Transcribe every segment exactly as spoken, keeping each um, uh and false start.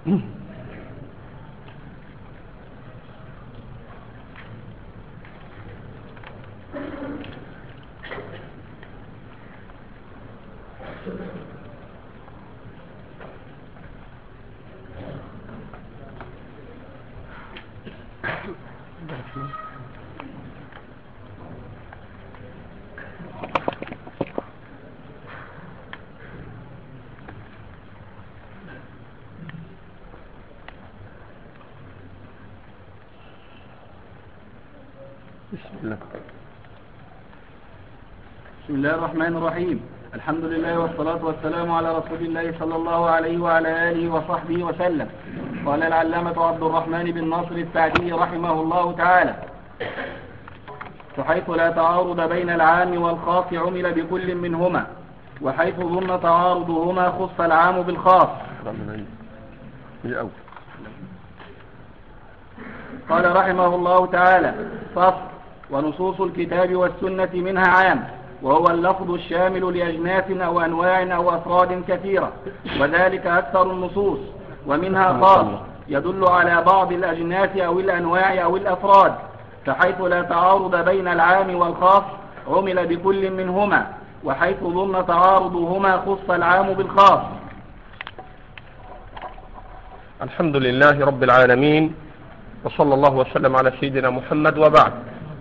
بسم الله. بسم الله الرحمن الرحيم. الحمد لله والصلاة والسلام على رسول الله صلى الله عليه وعلى آله وصحبه وسلم. قال العلامة عبد الرحمن بن ناصر السعدي رحمه الله تعالى: وحيث لا تعارض بين العام والخاص عمل بكل منهما، وحيث ظن تعارضهما خص العام بالخاص. قال رحمه الله تعالى: فصل: ونصوص الكتاب والسنة منها عام، وهو اللفظ الشامل لأجناس أو أنواع أو أفراد كثيرة، وذلك أكثر النصوص. ومنها خاص يدل على بعض الأجناس أو الأنواع أو الأفراد، فحيث لا تعارض بين العام والخاص عمل بكل منهما، وحيث ظن تعارضهما خص العام بالخاص. الحمد لله رب العالمين، وصلى الله وسلم على سيدنا محمد. وبعد،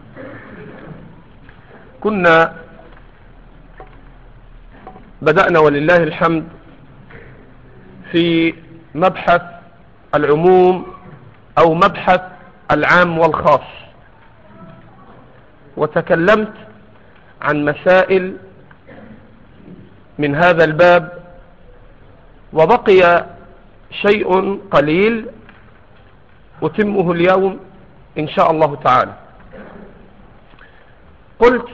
كنا بدأنا ولله الحمد في مبحث العموم أو مبحث العام والخاص، وتكلمت عن مسائل من هذا الباب، وبقي شيء قليل أتمه اليوم إن شاء الله تعالى. قلت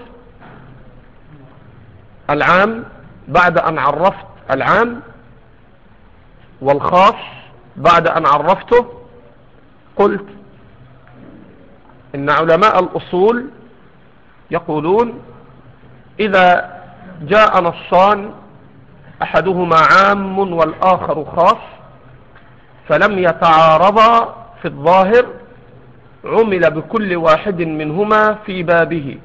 العام بعد أن عرفت العام، والخاص بعد أن عرفته. قلت إن علماء الأصول يقولون إذا جاء نصان أحدهما عام والآخر خاص فلم يتعارضا في الظاهر عمل بكل واحد منهما في بابه،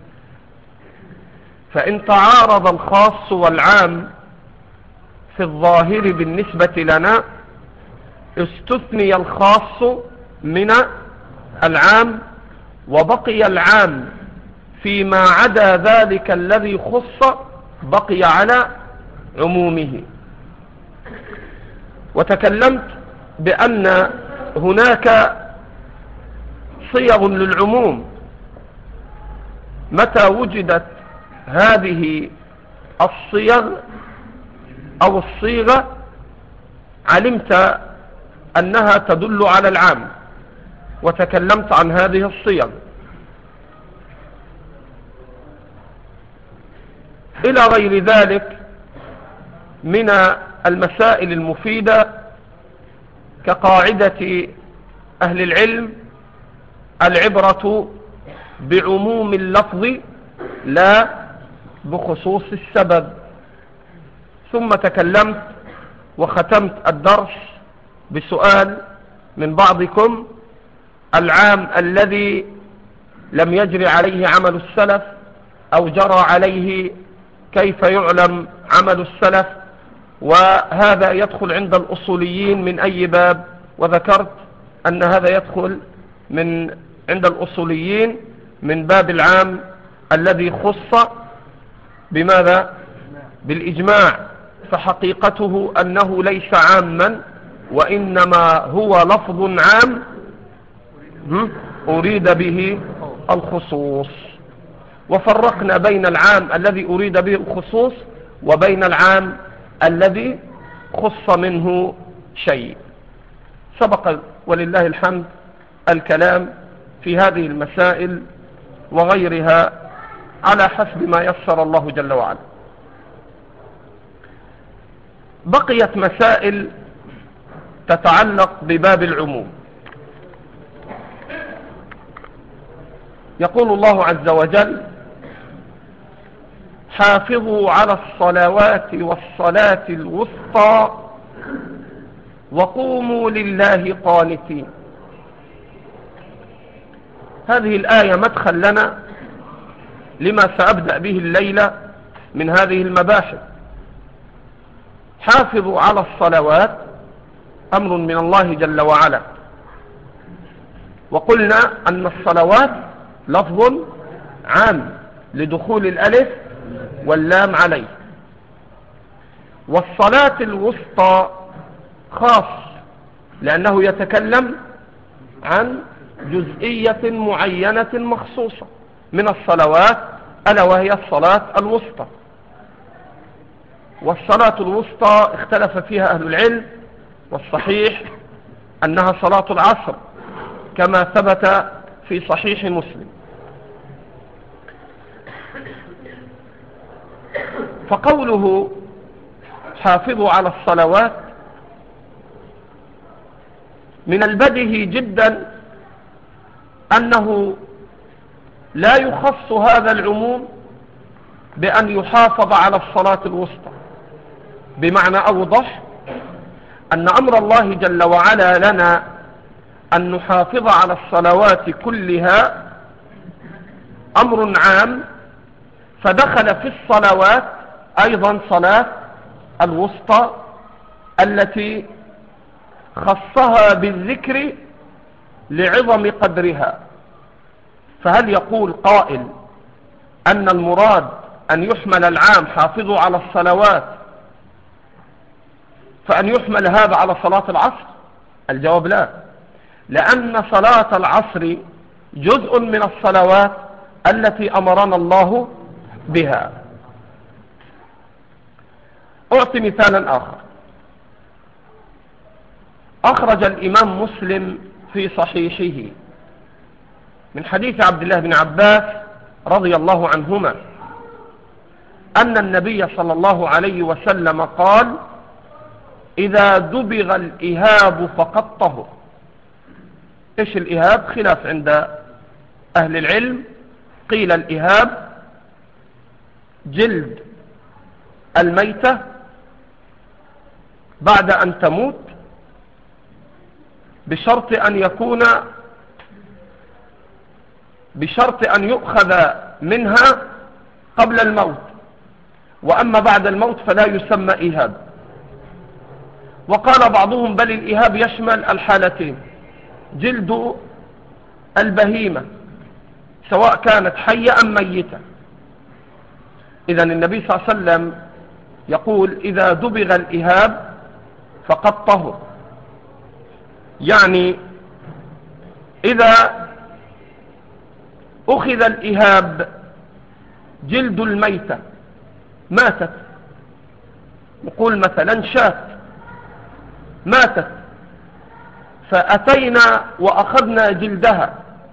فإن تعارض الخاص والعام في الظاهر بالنسبة لنا استثني الخاص من العام، وبقي العام فيما عدا ذلك الذي خص بقي على عمومه. وتكلمت بأن هناك صيغ للعموم، متى وجدت هذه الصيغ أو الصيغة علمت أنها تدل على العام، وتكلمت عن هذه الصيغ. إلى غير ذلك من المسائل المفيدة كقاعدة أهل العلم: العبرة بعموم اللفظ لا بخصوص السبب. ثم تكلمت وختمت الدرس بسؤال من بعضكم: العام الذي لم يجري عليه عمل السلف أو جرى عليه كيف يعلم عمل السلف؟ وهذا يدخل عند الأصوليين من أي باب؟ وذكرت أن هذا يدخل من عند الأصوليين من باب العام الذي خص بماذا؟ بالإجماع، فحقيقته أنه ليس عاما، وإنما هو لفظ عام أريد به الخصوص. وفرقنا بين العام الذي أريد به الخصوص وبين العام الذي خص منه شيء. سبق ولله الحمد الكلام في هذه المسائل وغيرها على حسب ما يسر الله جل وعلا. بقيت مسائل تتعلق بباب العموم. يقول الله عز وجل: حافظوا على الصلوات والصلاة الوسطى وقوموا لله قانتين. هذه الآية مدخل لنا لما سأبدأ به الليلة من هذه المباحث. حافظوا على الصلوات أمر من الله جل وعلا، وقلنا أن الصلوات لفظ عام لدخول الألف واللام عليه، والصلاة الوسطى خاص لأنه يتكلم عن جزئية معينة مخصوصة من الصلوات، ألا وهي الصلاة الوسطى. والصلاة الوسطى اختلف فيها أهل العلم، والصحيح أنها صلاة العصر كما ثبت في صحيح مسلم. فقوله حافظوا على الصلوات من البديهي جدا أنه لا يخص هذا العموم بأن يحافظ على الصلاة الوسطى، بمعنى أوضح أن أمر الله جل وعلا لنا أن نحافظ على الصلوات كلها أمر عام، فدخل في الصلوات أيضا صلاة الوسطى التي خصها بالذكر لعظم قدرها. فهل يقول قائل أن المراد أن يحمل العام حافظوا على الصلوات فأن يحمل هذا على صلاة العصر؟ الجواب لا، لأن صلاة العصر جزء من الصلوات التي أمرنا الله بها. أعطي مثالا آخر. أخرج الإمام مسلم في صحيحه من حديث عبد الله بن عباس رضي الله عنهما أن النبي صلى الله عليه وسلم قال: إذا دبغ الإهاب فقد طهر. إيش الإهاب؟ خلاف عند أهل العلم. قيل الإهاب جلد الميتة بعد أن تموت، بشرط أن يكون بشرط أن يؤخذ منها قبل الموت، وأما بعد الموت فلا يسمى إهاب. وقال بعضهم بل الإهاب يشمل الحالتين، جلد البهيمة سواء كانت حية أم ميتة. إذن النبي صلى الله عليه وسلم يقول: إذا دبغ الإهاب فقد طهر، يعني إذا أخذ الإهاب جلد الميتة ماتت، نقول مثلا شاة ماتت، فأتينا وأخذنا جلدها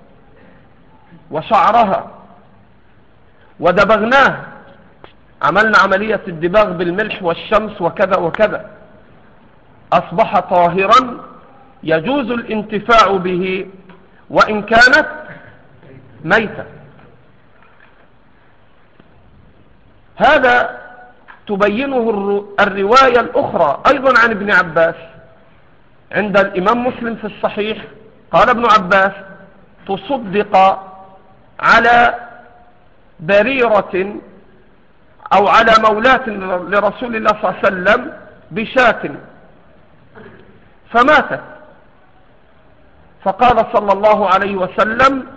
وشعرها ودبغناه، عملنا عملية الدباغ بالملح والشمس وكذا وكذا، أصبح طاهرا يجوز الانتفاع به وإن كانت ميتة. هذا تبينه الرواية الأخرى أيضا عن ابن عباس عند الإمام مسلم في الصحيح. قال ابن عباس: تصدق على بريرة أو على مولاة لرسول الله صلى الله عليه وسلم بشاة فماتت، فقال صلى الله عليه وسلم: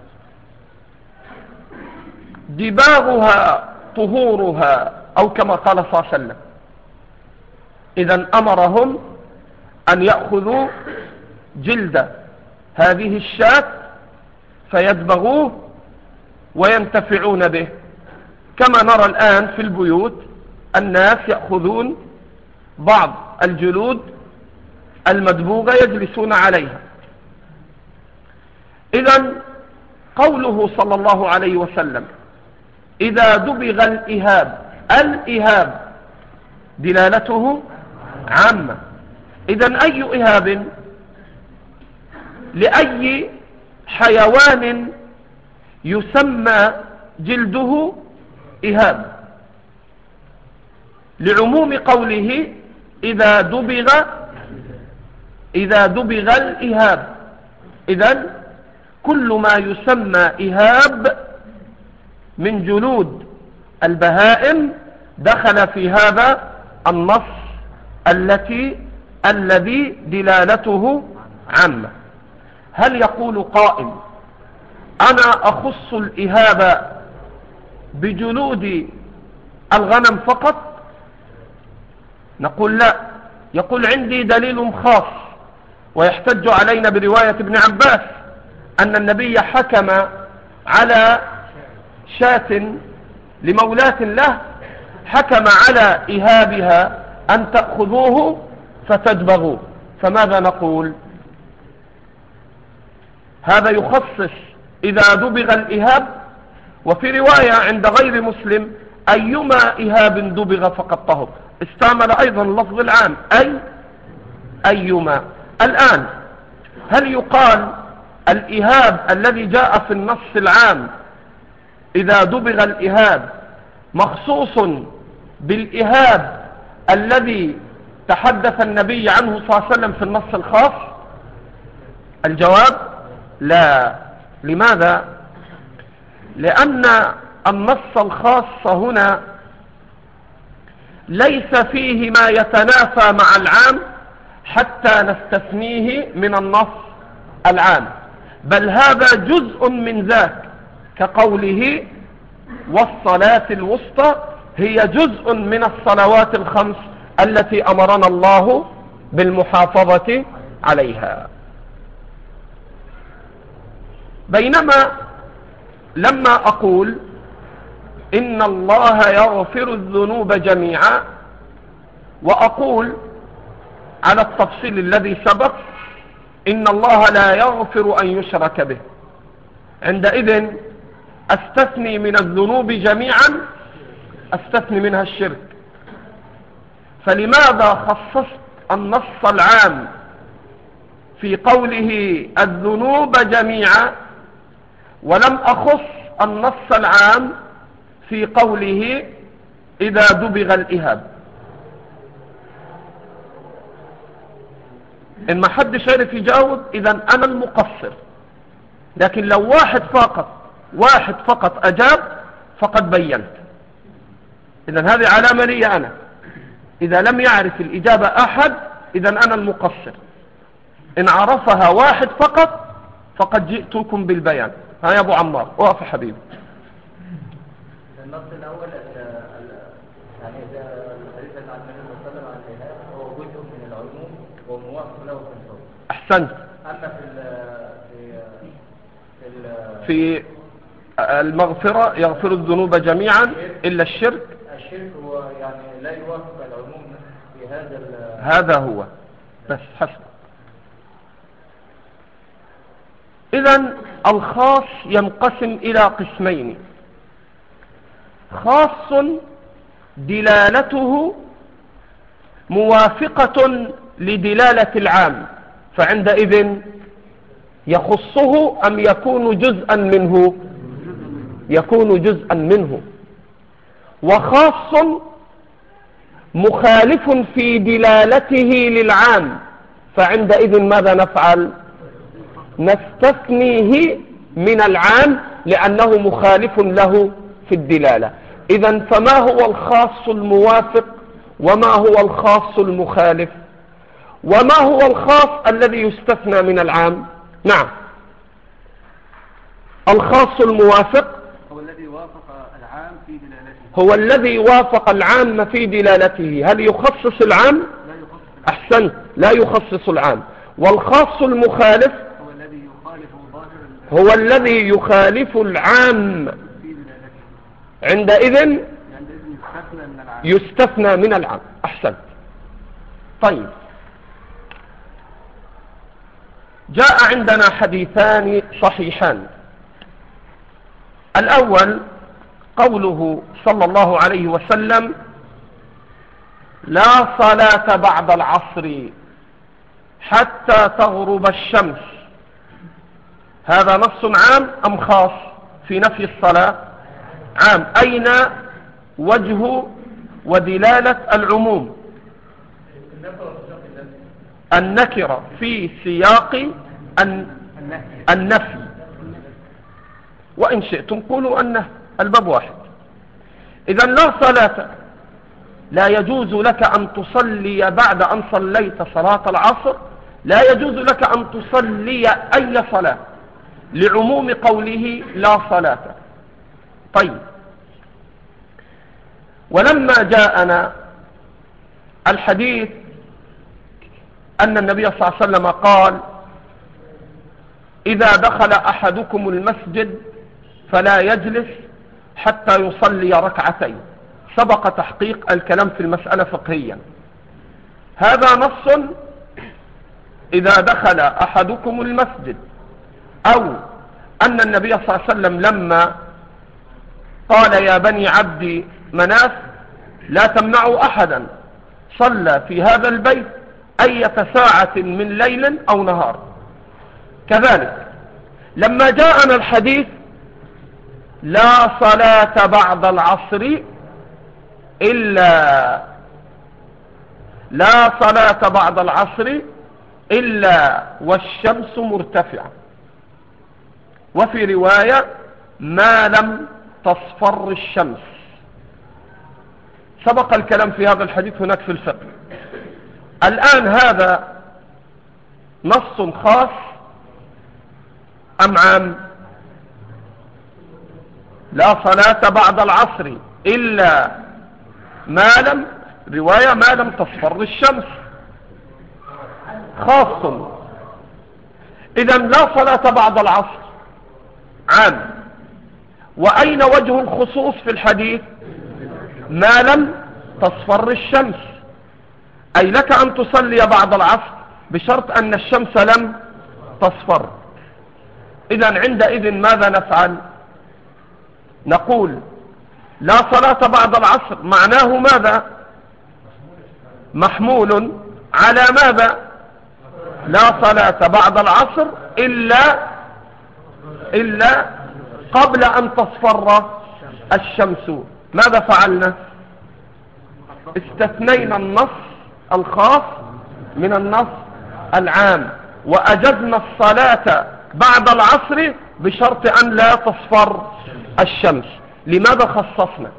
دباغها طهورها، أو كما قال صلى الله عليه وسلم. إذن أمرهم أن يأخذوا جلد هذه الشاة فيدبغوه وينتفعون به، كما نرى الآن في البيوت الناس يأخذون بعض الجلود المدبوغة يجلسون عليها. إذن قوله صلى الله عليه وسلم: إذا دبغ الإهاب، الإهاب دلالته عامة. إذن أي إهاب لأي حيوان يسمى جلده إهاب، لعموم قوله إذا دبغ إذا دبغ الإهاب. إذن كل ما يسمى إهاب من جلود البهائم دخل في هذا النص التي الذي دلالته عامة. هل يقول قائل أنا أخص الإهاب بجلود الغنم فقط؟ نقول لا. يقول عندي دليل خاص، ويحتج علينا برواية ابن عباس أن النبي حكم على شاة لمولاة له، حكم على إهابها أن تأخذوه فتدبغوه. فماذا نقول؟ هذا يخصص إذا دبغ الإهاب، وفي رواية عند غير مسلم أيما إهاب دبغ فقد طهر. استعمل أيضا اللفظ العام أي أيما. الآن هل يقال الإهاب الذي جاء في النص العام إذا دبغ الإهاب مخصوص بالإهاب الذي تحدث النبي عنه صلى الله عليه وسلم في النص الخاص؟ الجواب لا. لماذا؟ لأن النص الخاص هنا ليس فيه ما يتنافى مع العام حتى نستثنيه من النص العام، بل هذا جزء من ذاك، كقوله والصلاة الوسطى هي جزء من الصلوات الخمس التي أمرنا الله بالمحافظة عليها. بينما لما أقول إن الله يغفر الذنوب جميعا، وأقول على التفصيل الذي سبق إن الله لا يغفر أن يشرك به، عندئذ أستثني من الذنوب جميعا، أستثني منها الشرك. فلماذا خصصت النص العام في قوله الذنوب جميعا ولم أخص النص العام في قوله إذا دبغ الإهاب؟ إن ما حدش عرف يجاوب إذن أنا المقصر، لكن لو واحد فقط واحد فقط أجاب فقد بينت. إذن هذه علامة لي أنا. إذا لم يعرف الإجابة أحد إذن أنا المقصر. إن عرفها واحد فقط فقد جئتكم بالبيان. ها يا أبو عمار، وقف حبيبي. النص الأول يعني إذا الحديث عن النبي صلى الله عليه وسلم عن الإهاب هو جزء من العلوم وموافق له في الحكم. أحسنت. أما في في في المغفرة يغفر الذنوب جميعا إلا الشرك. الشرك هو يعني لا يوافق العلوم في هذا. هذا هو بس حسب. إذن الخاص ينقسم إلى قسمين: خاص دلالته موافقة لدلالة العام، فعندئذ يخصه أم يكون جزءا منه؟ يكون جزءا منه. وخاص مخالف في دلالته للعام، فعندئذ ماذا نفعل؟ نستثنيه من العام لأنه مخالف له في الدلالة. إذن فما هو الخاص الموافق وما هو الخاص المخالف وما هو الخاص الذي يستثنى من العام؟ نعم، الخاص الموافق هو الذي وافق العام في دلالته، هو الذي وافق العام في دلالته. هل يخصص العام؟ لا يخصص العام. أحسنت، لا يخصص العام. والخاص المخالف هو الذي يخالف ظاهر هو الذي يخالف العام، في دلالته، عندئذ عندئذ يستثنى من العام. يستثنى من العام. أحسنت. طيب، جاء عندنا حديثان صحيحان. الأول قوله صلى الله عليه وسلم: لا صلاة بعد العصر حتى تغرب الشمس. هذا نص عام أم خاص في نفي الصلاة؟ عام. أين وجه ودلالة العموم؟ النكرة في سياق النفي، وإن شئتم قولوا أنه الباب واحد. إذا لا صلاة، لا يجوز لك أن تصلي بعد أن صليت صلاة العصر، لا يجوز لك أن تصلي أي صلاة لعموم قوله لا صلاة. طيب، ولما جاءنا الحديث أن النبي صلى الله عليه وسلم قال إذا دخل أحدكم المسجد فلا يجلس حتى يصلي ركعتين، سبق تحقيق الكلام في المسألة فقهيا. هذا نص إذا دخل أحدكم المسجد، أو أن النبي صلى الله عليه وسلم لما قال يا بني عبد مناف لا تمنعوا أحدا صلى في هذا البيت أية ساعة من ليل أو نهار. كذلك لما جاءنا الحديث لا صلاة بعد العصر إلا لا صلاة بعد العصر إلا والشمس مرتفعة، وفي رواية ما لم تصفر الشمس. سبق الكلام في هذا الحديث هناك في الفقه. الآن هذا نص خاص أم عام؟ لا صلاة بعد العصر إلا ما لم، رواية ما لم تصفر الشمس، خاص. إذا لا صلاة بعد العصر عام. وأين وجه الخصوص في الحديث؟ ما لم تصفر الشمس، أي لك أن تصلي بعد العصر بشرط أن الشمس لم تصفر. إذا عندئذ ماذا نفعل؟ نقول لا صلاة بعد العصر معناه ماذا؟ محمول على ماذا؟ لا صلاة بعد العصر إلا إلا قبل أن تصفر الشمس. ماذا فعلنا؟ استثنينا النص الخاص من النص العام، وأجزنا الصلاة بعد العصر بشرط أن لا تصفر الشمس. لماذا خصصنا؟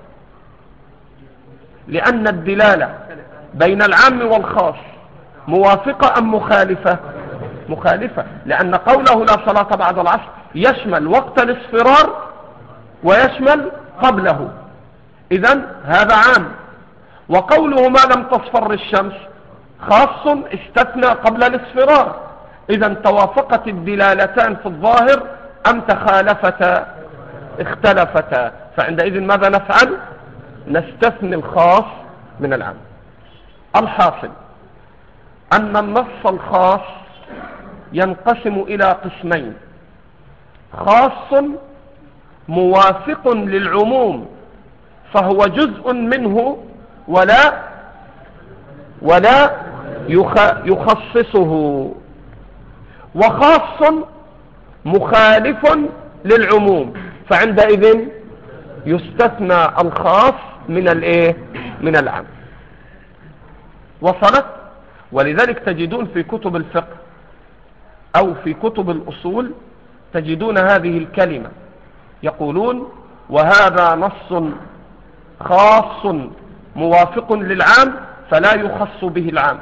لأن الدلالة بين العام والخاص موافقة أم مخالفة؟ مخالفة، لأن قوله لا صلاة بعد العصر يشمل وقت الاصفرار ويشمل قبله، إذن هذا عام. وقوله ما لم تصفر الشمس خاص استثنى قبل الاصفرار. إذن توافقت الدلالتان في الظاهر أم تخالفتا؟ اختلفتا. فعندئذ ماذا نفعل؟ نستثني الخاص من العام. الحاصل أن النص الخاص ينقسم إلى قسمين: خاص موافق للعموم فهو جزء منه ولا ولا يخصصه، وخاص مخالف للعموم فعندئذ يستثنى الخاص من الايه؟ من العام. وصلت؟ ولذلك تجدون في كتب الفقه او في كتب الاصول تجدون هذه الكلمة، يقولون وهذا نص خاص موافق للعام فلا يخص به العام،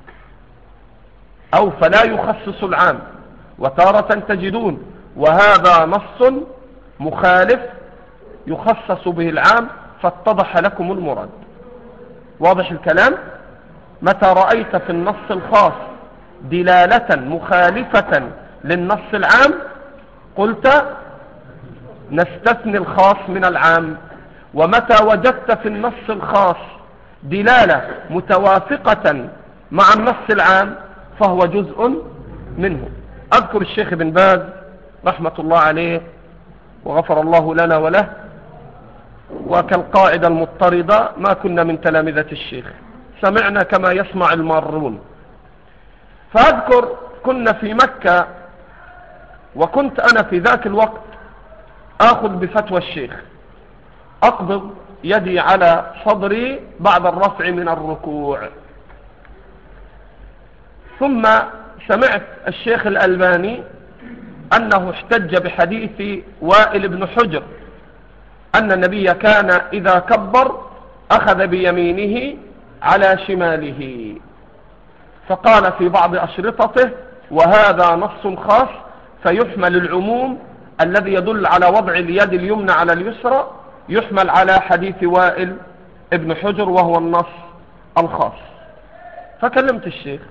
او فلا يخصص العام. وتارة تجدون وهذا نص مخالف يخصص به العام، فاتضح لكم المراد. واضح الكلام؟ متى رأيت في النص الخاص دلالة مخالفة للنص العام قلت نستثني الخاص من العام، ومتى وجدت في النص الخاص دلالة متوافقة مع النص العام فهو جزء منه. أذكر الشيخ بن باز رحمة الله عليه وغفر الله لنا وله، وكالقاعدة المضطردة ما كنا من تلامذة الشيخ، سمعنا كما يسمع المارون. فأذكر كنا في مكة، وكنت أنا في ذاك الوقت آخذ بفتوى الشيخ، أقبض يدي على صدري بعد الرفع من الركوع. ثم سمعت الشيخ الألباني أنه احتج بحديث وائل بن حجر أن النبي كان إذا كبر أخذ بيمينه على شماله، فقال في بعض أشرطته وهذا نص خاص فيحمل العموم الذي يدل على وضع اليد اليمنى على اليسرى يحمل على حديث وائل ابن حجر وهو النص الخاص. فكلمت الشيخ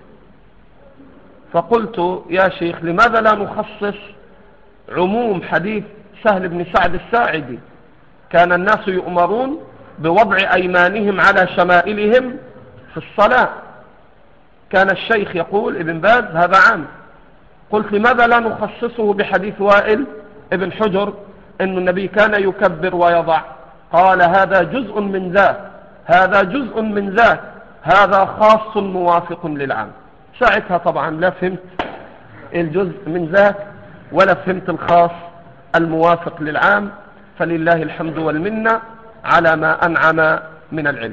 فقلت يا شيخ لماذا لا نخصص عموم حديث سهل بن سعد الساعدي كان الناس يؤمرون بوضع أيمانهم على شمائلهم في الصلاة. كان الشيخ يقول ابن باز هذا عام. قلت لماذا لا نخصصه بحديث وائل ابن حجر أن النبي كان يكبر ويضع؟ قال هذا جزء من ذاك، هذا جزء من ذاك، هذا خاص موافق للعام. ساعتها طبعا لا فهمت الجزء من ذاك ولا فهمت الخاص الموافق للعام، فلله الحمد والمنة على ما أنعم من العلم.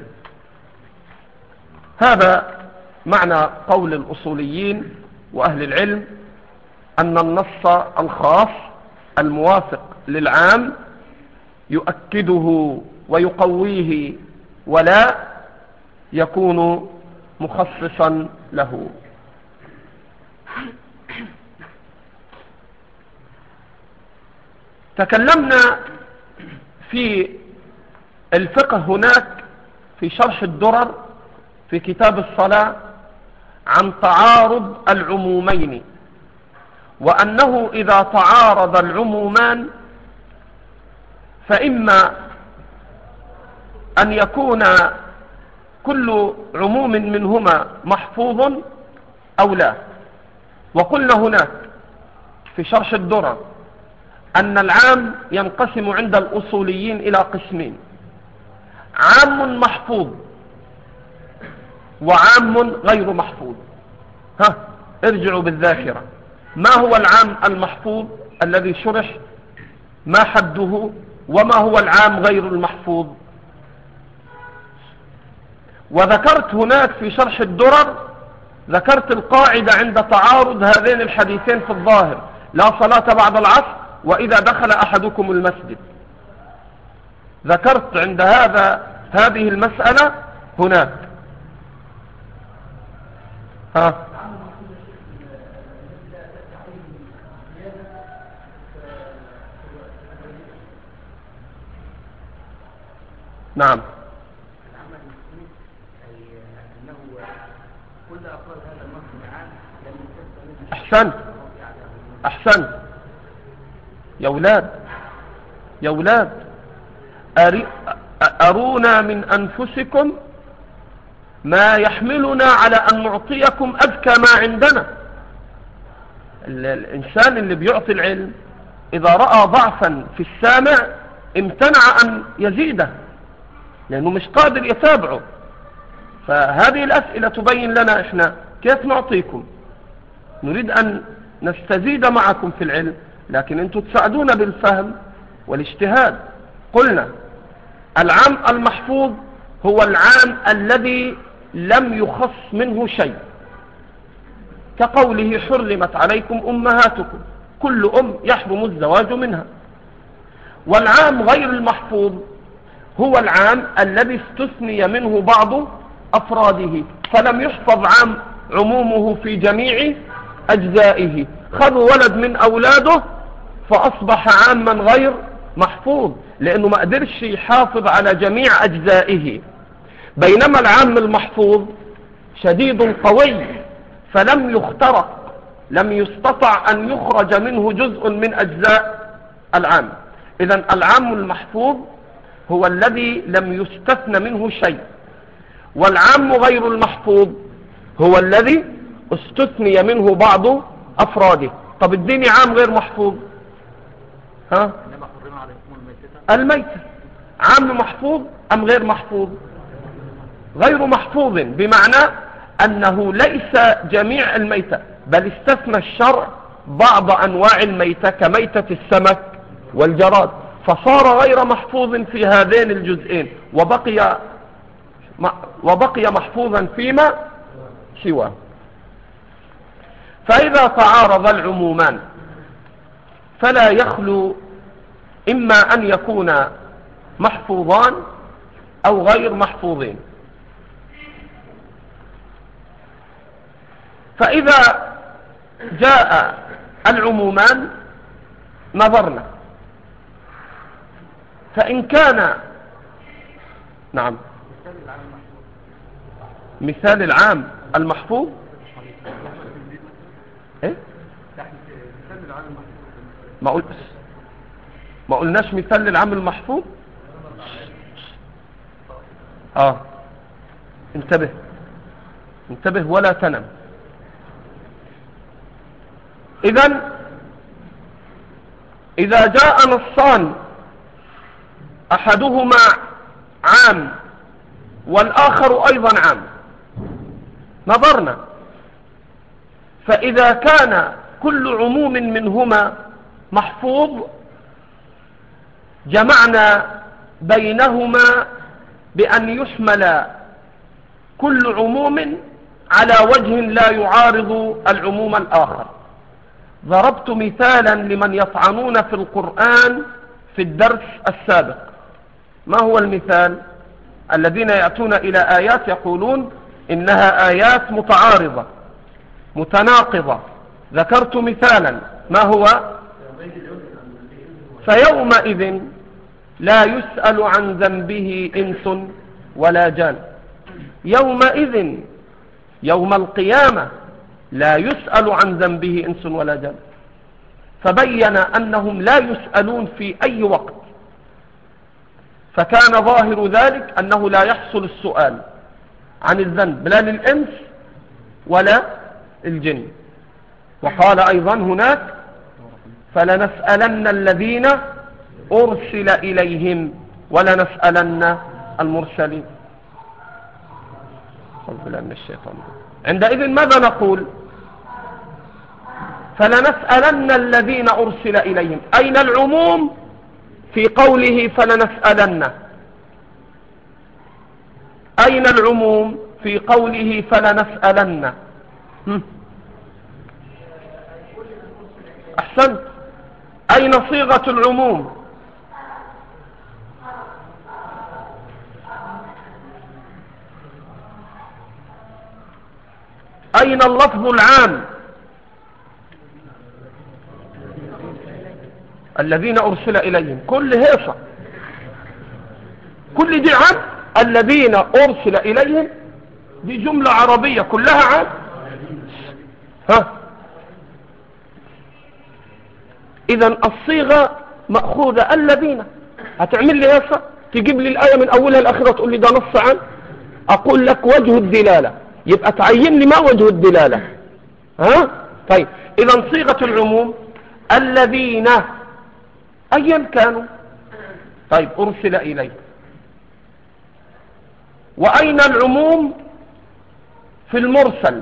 هذا معنى قول الأصوليين وأهل العلم أن النص الخاص الموافق للعام يؤكده ويقويه ولا يكون مخصصا له. تكلمنا في الفقه هناك في شرح الدرر في كتاب الصلاة عن تعارض العمومين، وأنه إذا تعارض العمومان فإما أن يكون كل عموم منهما محفوظ أو لا. وقلنا هناك في شرح الدرر أن العام ينقسم عند الأصوليين إلى قسمين: عام محفوظ وعام غير محفوظ. ها ارجعوا بالذاكرة، ما هو العام المحفوظ الذي شرح؟ ما حده؟ وما هو العام غير المحفوظ؟ وذكرت هناك في شرح الدرر ذكرت القاعدة عند تعارض هذين الحديثين في الظاهر: لا صلاة بعد العصر وإذا دخل أحدكم المسجد. ذكرت عند هذا هذه المسألة هناك. ها نعم. أحسنت أحسنت يا أولاد يا أولاد أرونا من أنفسكم ما يحملنا على أن نعطيكم أذكى ما عندنا. الإنسان اللي بيعطي العلم إذا رأى ضعفا في السامع امتنع أن يزيده لأنه مش قادر يتابعه. فهذه الأسئلة تبين لنا إحنا كيف نعطيكم. نريد أن نستزيد معكم في العلم، لكن أنتم تساعدونا بالفهم والاجتهاد. قلنا العام المحفوظ هو العام الذي لم يخص منه شيء، كقوله حرمت عليكم أمهاتكم، كل أم يحرم الزواج منها. والعام غير المحفوظ هو العام الذي استثني منه بعض أفراده، فلم يحفظ عام عمومه في جميع أجزائه. خذوا ولد من أولاده فأصبح عاما غير محفوظ لأنه ما قدرش يحافظ على جميع أجزائه. بينما العام المحفوظ شديد قوي فلم يخترق، لم يستطع أن يخرج منه جزء من أجزاء العام. إذن العام المحفوظ هو الذي لم يستثن منه شيء، والعام غير المحفوظ هو الذي استثني منه بعض أفراده. طب اديني عام غير محفوظ. ها الميتة عام محفوظ أم غير محفوظ؟ غير محفوظ، بمعنى أنه ليس جميع الميتة، بل استثنى الشرع بعض أنواع الميتة كميتة السمك والجراد، فصار غير محفوظ في هذين الجزئين، وبقي وبقي محفوظا فيما سواه. فإذا تعارض العمومان فلا يخلو إما أن يكون محفوظان أو غير محفوظين. فإذا جاء العمومان نظرنا، فإن كان نعم مثال العام المحفوظ ايه ما قلت ما قلناش مثال للعام المحفوظ. اه انتبه انتبه ولا تنم. اذا اذا جاء نصان احدهما عام والاخر ايضا عام نظرنا، فاذا كان كل عموم منهما محفوظ جمعنا بينهما بأن يحمل كل عموم على وجه لا يعارض العموم الآخر. ضربت مثالا لمن يطعنون في القرآن في الدرس السابق. ما هو المثال؟ الذين يأتون إلى آيات يقولون إنها آيات متعارضة متناقضة. ذكرت مثالا ما هو؟ فيومئذ لا يسأل عن ذنبه إنس ولا جان. يومئذ يوم القيامة لا يسأل عن ذنبه إنس ولا جان، فبين أنهم لا يسألون في أي وقت، فكان ظاهر ذلك أنه لا يحصل السؤال عن الذنب لا للإنس ولا الجن. وقال أيضا هناك فلنسألن الذين أرسل إليهم ولنسألن المرسلين. من الشيطان. عندئذ ماذا نقول؟ فلنسألن الذين أرسل إليهم. أين العموم في قوله فلنسألن؟ أين العموم في قوله فلنسألن؟ أحسنت. أين صيغة العموم؟ أين اللفظ العام؟ الذين أرسل إليهم كل هيصة كل دي عام. الذين أرسل إليهم دي جملة عربية كلها عام. ها إذن الصيغة مأخوذة الذين. هتعمل لي هيصة تجيب لي الآية من أولها لآخرها تقول لي ده نص عام. أقول لك وجه الدلالة، يبقى تعين لي ما وجه الدلالة. ها طيب إذن صيغة العموم الذين أيا كانوا. طيب أرسل إليه. وأين العموم في المرسل؟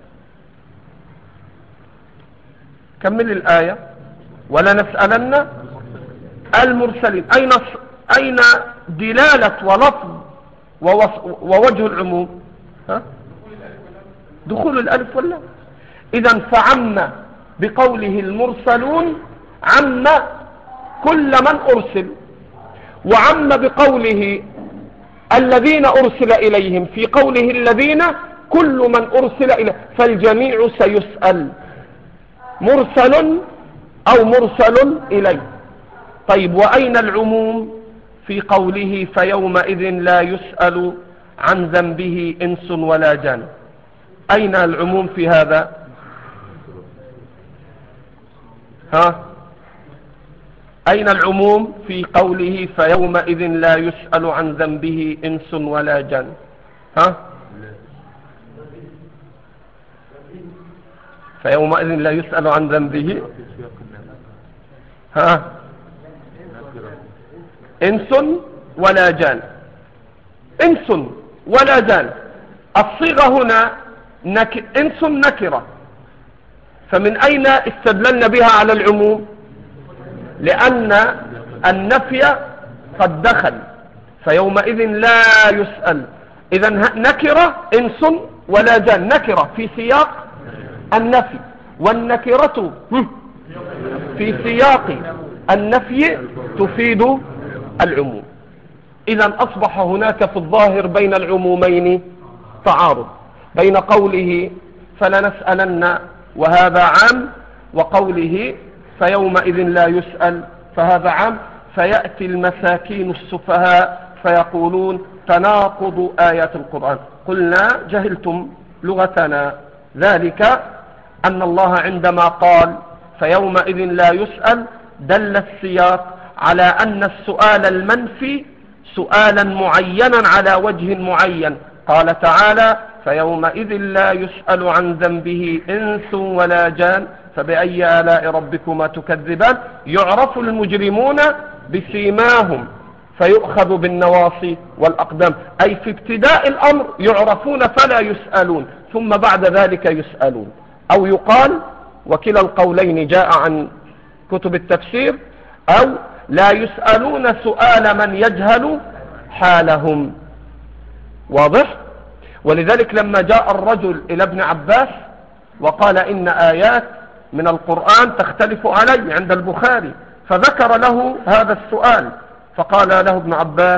كمل الآية ولنسألن المرسلين. أين أين دلالة ولفظ ووجه العموم؟ ها دخول الألف واللام. إذن فعم بقوله المرسلون عم كل من أرسل، وعم بقوله الذين أرسل إليهم في قوله الذين كل من أرسل إليه، فالجميع سيسأل مرسل أو مرسل إليه. طيب وأين العموم في قوله فيومئذ لا يسأل عن ذنبه إنس ولا جان؟ أين العموم في هذا؟ ها أين العموم في قوله فيومئذ لا يسأل عن ذنبه إنس ولا جان؟ ها فيومئذ لا يسأل عن ذنبه ها إنس ولا جان. إنس ولا جان. الصيغة هنا نك... إنس نكرة، فمن أين استدللنا بها على العموم؟ لأن النفي قد دخل فيومئذ لا يسأل. إذن نكرة إنس ولا جان نكرة في سياق النفي، والنكرة في سياق النفي تفيد العموم. إذا أصبح هناك في الظاهر بين العمومين تعارض، بين قوله فلنسألن وهذا عام، وقوله فيومئذ لا يسأل فهذا عام. فيأتي المساكين السفهاء فيقولون تناقض آيات القرآن. قلنا جهلتم لغتنا، ذلك أن الله عندما قال فيومئذ لا يسأل دل السياق على أن السؤال المنفي سؤالا معينا على وجه معين. قال تعالى فيومئذ لا يسأل عن ذنبه إنس ولا جان فبأي آلاء ربكما تكذبان. يعرف المجرمون بسيماهم فيؤخذ بالنواصي والأقدام، أي في ابتداء الأمر يعرفون فلا يسألون، ثم بعد ذلك يسألون. أو يقال، وكلا القولين جاء عن كتب التفسير، أو لا يسألون سؤال من يجهل حالهم. واضح؟ ولذلك لما جاء الرجل إلى ابن عباس وقال إن آيات من القرآن تختلف علي عند البخاري، فذكر له هذا السؤال، فقال له ابن عباس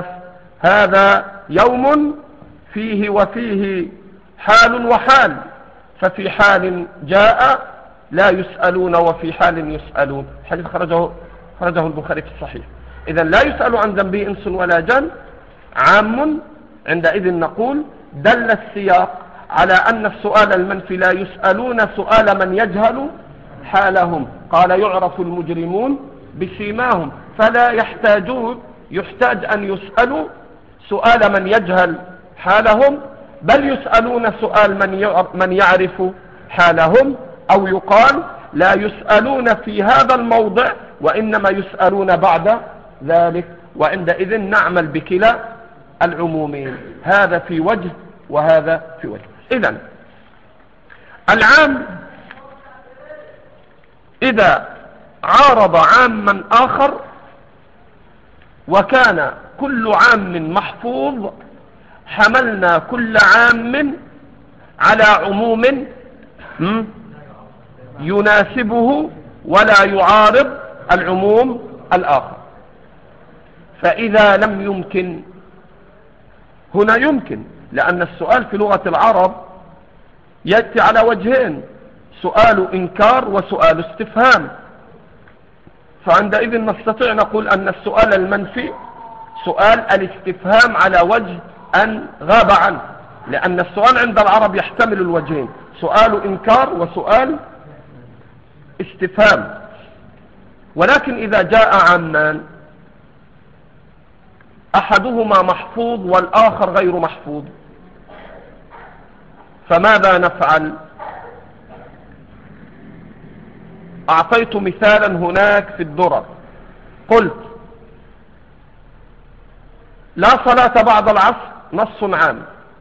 هذا يوم فيه وفيه حال وحال، ففي حال جاء لا يسألون وفي حال يسألون. حديث خرجه, خرجه البخاري في الصحيح. إذا لا يسأل عن ذنبه إنس ولا جن عام. عندئذ نقول دل السياق على أن السؤال المنفي لا يسألون سؤال من يجهل حالهم. قال يعرف المجرمون بسيماهم، فلا يحتاجون يحتاج أن يسألوا سؤال من يجهل حالهم، بل يسألون سؤال من يعرف حالهم. أو يقال لا يسألون في هذا الموضع وإنما يسألون بعد ذلك، وعندئذ نعمل بكلا العمومين، هذا في وجه وهذا في وجه. إذن العام إذا عارض عاما آخر وكان كل عام محفوظ حملنا كل عام على عموم يناسبه ولا يعارض العموم الآخر. فإذا لم يمكن، هنا يمكن، لأن السؤال في لغة العرب يأتي على وجهين، سؤال إنكار وسؤال استفهام. فعندئذ نستطيع نقول أن السؤال المنفي سؤال الاستفهام على وجه أن غاب عنه، لأن السؤال عند العرب يحتمل الوجهين، سؤال إنكار وسؤال استفهام. ولكن إذا جاء عامان أحدهما محفوظ والآخر غير محفوظ، فماذا نفعل؟ أعطيت مثالا هناك في الدرر، قلت لا صلاة بعد العصر نص عام،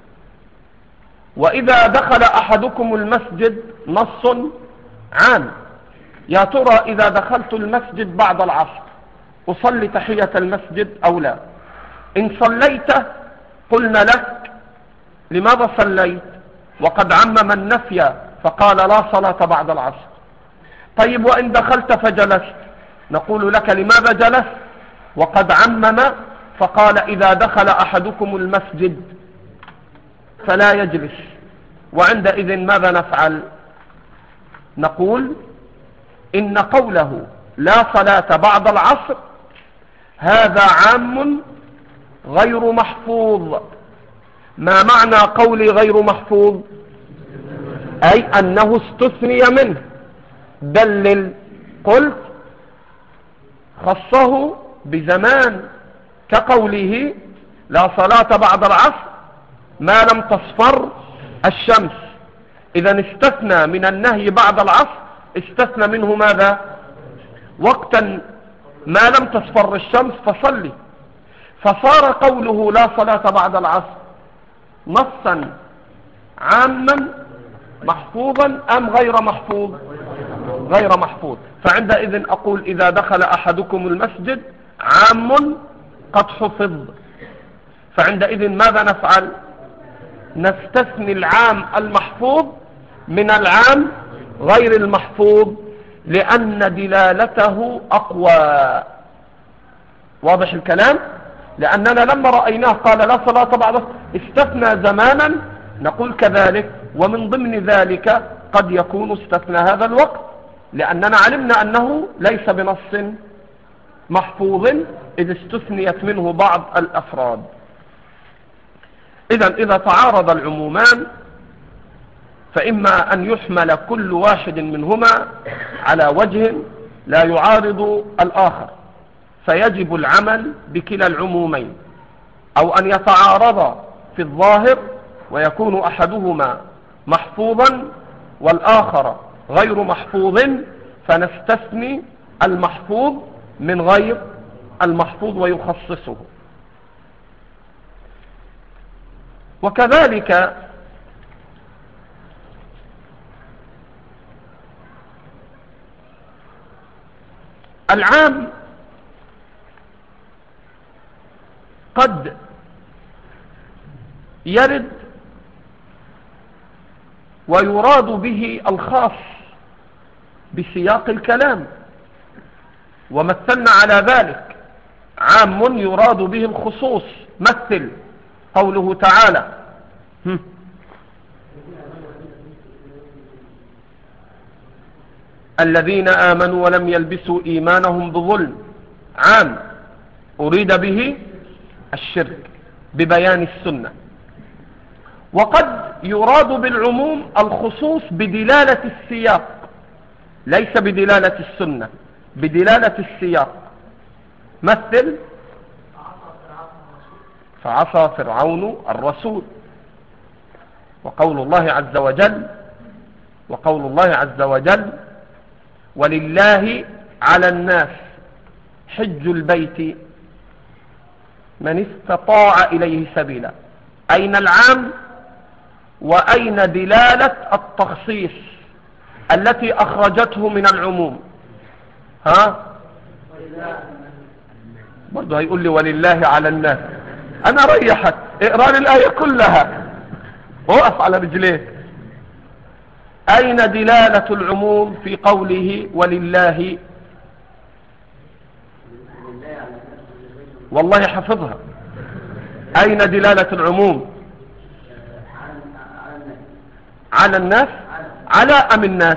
وإذا دخل أحدكم المسجد نص عام. يا ترى إذا دخلت المسجد بعد العصر أصلي تحية المسجد أو لا؟ إن صليت قلنا لك لماذا صليت وقد عمم النفي فقال لا صلاة بعد العصر. طيب وإن دخلت فجلست نقول لك لماذا جلست وقد عمم فقال إذا دخل أحدكم المسجد فلا يجلس. وعندئذ ماذا نفعل؟ نقول إن قوله لا صلاة بعد العصر هذا عام غير محفوظ. ما معنى قولي غير محفوظ؟ أي أنه استثني منه. دلل، قلت خصه بزمان كقوله لا صلاة بعد العصر ما لم تصفر الشمس. إذا استثنى من النهي بعد العصر، استثنى منه ماذا؟ وقتا ما لم تصفر الشمس فصلي. فصار قوله لا صلاة بعد العصر نصا عاما محفوظا أم غير محفوظ؟ غير محفوظ. فعندئذ أقول إذا دخل أحدكم المسجد عام قد حفظ. فعندئذ ماذا نفعل؟ نستثني العام المحفوظ من العام غير المحفوظ لأن دلالته أقوى. واضح الكلام؟ لأننا لما رأيناه قال لا صلاة بعد استثنى زمانا نقول كذلك، ومن ضمن ذلك قد يكون استثنى هذا الوقت لأننا علمنا أنه ليس بنص محفوظ إذ استثنيت منه بعض الأفراد. إذن إذا تعارض العمومان فإما أن يحمل كل واحد منهما على وجه لا يعارض الآخر فيجب العمل بكلا العمومين، أو أن يتعارض في الظاهر ويكون أحدهما محفوظا والآخر غير محفوظ فنستثني المحفوظ من غير المحفوظ ويخصصه. وكذلك العام قد يرد ويراد به الخاص بسياق الكلام، ومثلنا على ذلك. عام يراد به الخصوص، مثل قوله تعالى الذين آمنوا ولم يلبسوا إيمانهم بظلم، عام أريد به الشرك ببيان السنة. وقد يراد بالعموم الخصوص بدلالة السياق، ليس بدلالة السنة، بدلالة السياق. مثل فعصى فرعون الرسول، وقول الله عز وجل وقول الله عز وجل ولله على الناس حج البيت من استطاع إليه سبيلا. أين العام وأين دلالة التخصيص التي أخرجته من العموم؟ ها برضو هيقول لي ولله على الناس. أنا ريحت اقرأ لي الآية كلها وقف على رجليك. أين دلالة العموم في قوله ولله؟ والله حفظها. أين دلالة العموم؟ على الناس، على أم الناس؟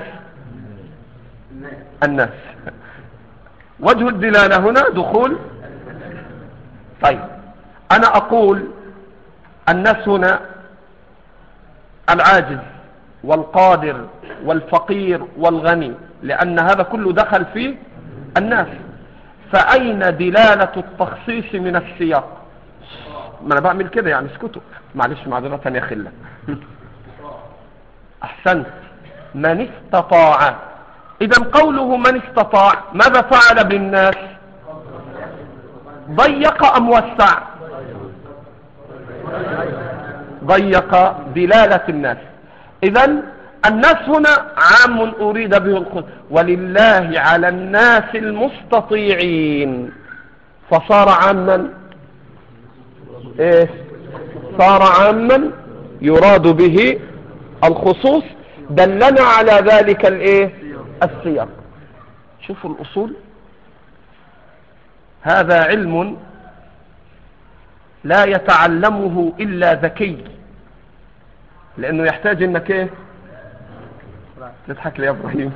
الناس. وجه الدلالة هنا دخول. طيب أنا أقول الناس هنا العاجز والقادر والفقير والغني، لأن هذا كله دخل في الناس. فأين دلالة التخصيص من السياق؟ ما أنا بعمل كده يعني اسكتوا، معلش معذرة يا خلة. أحسنت، من استطاع. إذا قوله من استطاع ماذا فعل بالناس؟ ضيق أم وسع؟ ضيق دلالة الناس. إذن الناس هنا عام أريد به الخصوص، ولله على الناس المستطيعين، فصار عاما إيه؟ صار عاما يراد به الخصوص. دلنا على ذلك الايه؟ السياق. شوفوا الأصول، هذا علم لا يتعلمه إلا ذكي، لأنه يحتاج انك ايه؟ تضحك لي يا إبراهيم.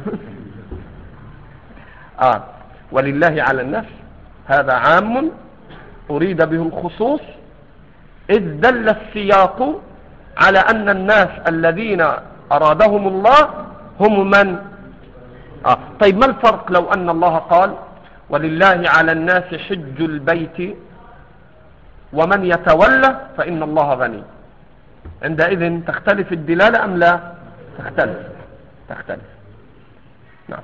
آه. ولله على الناس هذا عام أريد به الخصوص، إذ دل السياق على أن الناس الذين أرادهم الله هم من؟ آه. طيب ما الفرق لو أن الله قال ولله على الناس حج البيت ومن يتولى فإن الله غني؟ عندئذ تختلف الدلالة أم لا؟ تختلف تختلف نعم.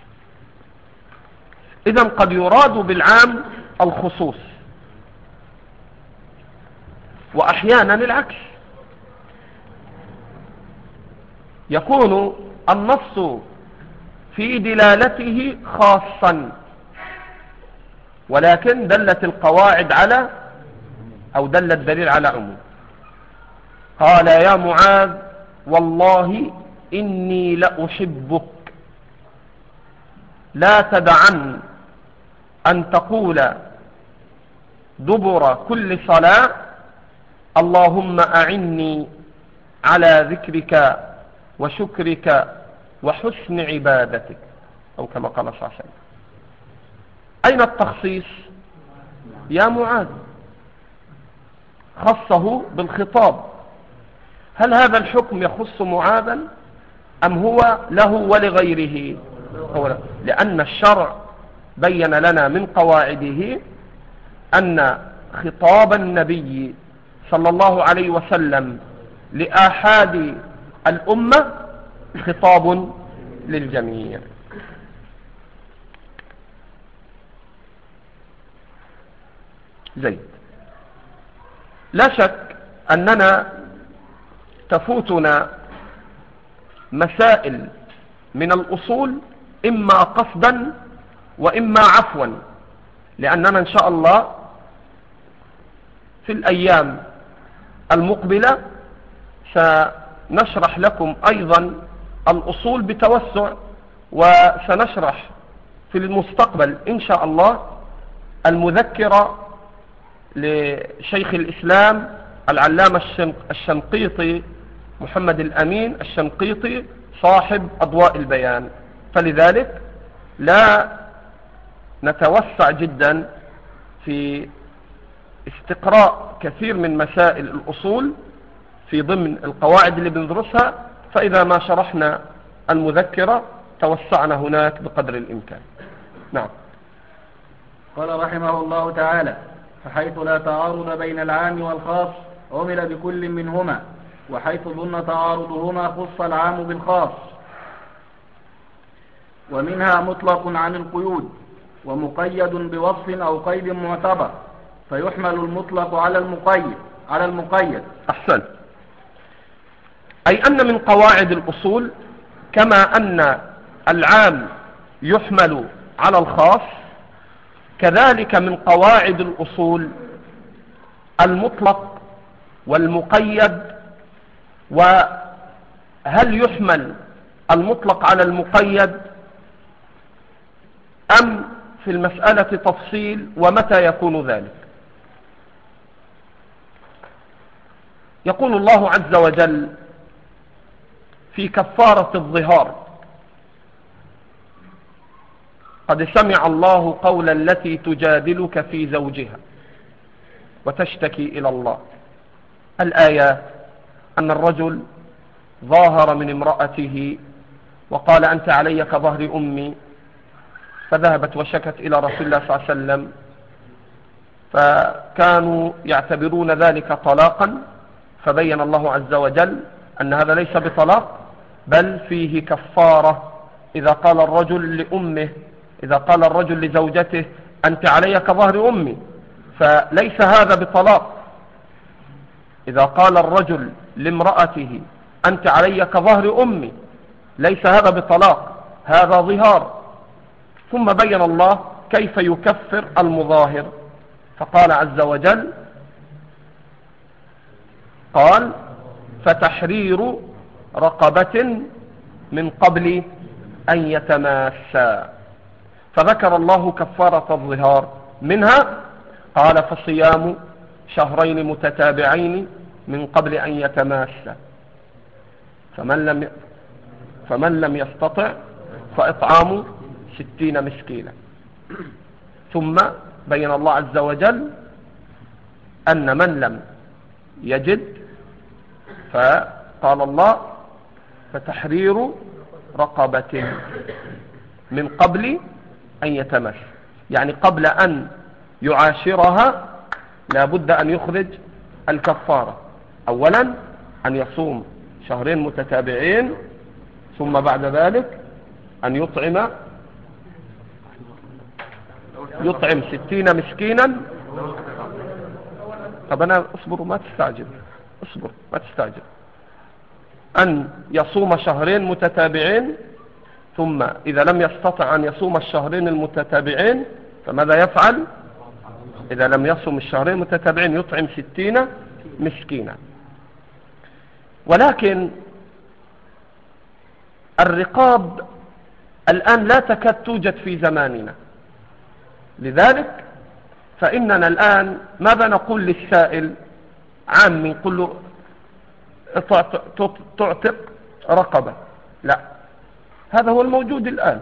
إذن قد يراد بالعام الخصوص، وأحيانا العكس، يكون النص في دلالته خاصا ولكن دلت القواعد على أو دل الدليل على عموم. قال يا معاذ والله إني لأحبك لا تدعن أن تقول دبر كل صلاة اللهم أعني على ذكرك وشكرك وحسن عبادتك، أو كما قال صلى الله عليه وسلم. أين التخصيص يا معاذ؟ خصه بالخطاب. هل هذا الحكم يخص معاذا أم هو له ولغيره؟ هو له. لأن الشرع بين لنا من قواعده أن خطاب النبي صلى الله عليه وسلم لآحاد الأمة خطاب للجميع. زيد. لا شك أننا تفوتنا مسائل من الأصول إما قصدا وإما عفوا، لأننا إن شاء الله في الأيام المقبلة سنشرح لكم أيضا الأصول بتوسع، وسنشرح في المستقبل إن شاء الله المذكرة لشيخ الإسلام العلامة الشنقيطي محمد الأمين الشنقيطي صاحب أضواء البيان. فلذلك لا نتوسع جدا في استقراء كثير من مسائل الأصول في ضمن القواعد اللي بندرسها، فإذا ما شرحنا المذكرة توسعنا هناك بقدر الإمكان. نعم. قال رحمه الله تعالى: فحيث لا تعارض بين العام والخاص عمل بكل منهما، وحيث ظن تعارضهما خص العام بالخاص. ومنها مطلق عن القيود ومقيد بوصف أو قيد معتبر، فيحمل المطلق على المقيد على المقيد. أحسن. أي أن من قواعد الأصول كما أن العام يحمل على الخاص، كذلك من قواعد الأصول المطلق والمقيد. وهل يحمل المطلق على المقيد أم في المسألة تفصيل، ومتى يكون ذلك؟ يقول الله عز وجل في كفارة الظهار: قد سمع الله قول التي تجادلك في زوجها وتشتكي إلى الله. الآيات أن الرجل ظاهر من امرأته وقال أنت علي كظهر أمي، فذهبت وشكت إلى رسول الله صلى الله عليه وسلم، فكانوا يعتبرون ذلك طلاقا، فبين الله عز وجل أن هذا ليس بطلاق بل فيه كفارة. إذا قال الرجل لأمه إذا قال الرجل لزوجته أنت علي كظهر أمي، فليس هذا بطلاق. إذا قال الرجل لامرأته أنت علي كظهر أمي، ليس هذا بطلاق، هذا ظهار. ثم بين الله كيف يكفر المظاهر، فقال عز وجل قال فتحرير رقبة من قبل أن يتماسا، فذكر الله كفارة الظهار. منها قال فصيام شهرين متتابعين من قبل أن يتماسا، فمن لم فمن لم يستطع فإطعام ستين مسكينا. ثم بين الله عز وجل أن من لم يجد فقال الله فتحرير رقبة من قبل أن يتمس، يعني قبل أن يعاشرها لا بد أن يخرج الكفارة. أولا أن يصوم شهرين متتابعين، ثم بعد ذلك أن يطعم يطعم ستين مسكينا. طب أنا أصبر ما تستعجل اصبر ما تستعجل أن يصوم شهرين متتابعين، ثم إذا لم يستطع أن يصوم الشهرين المتتابعين فماذا يفعل؟ إذا لم يصوم الشهرين المتتابعين يطعم ستين مسكينا. ولكن الرقاب الآن لا تكاد توجد في زماننا، لذلك فإننا الآن ماذا نقول للسائل عامي؟ نقول له تعتق رقبة؟ لا، هذا هو الموجود الآن.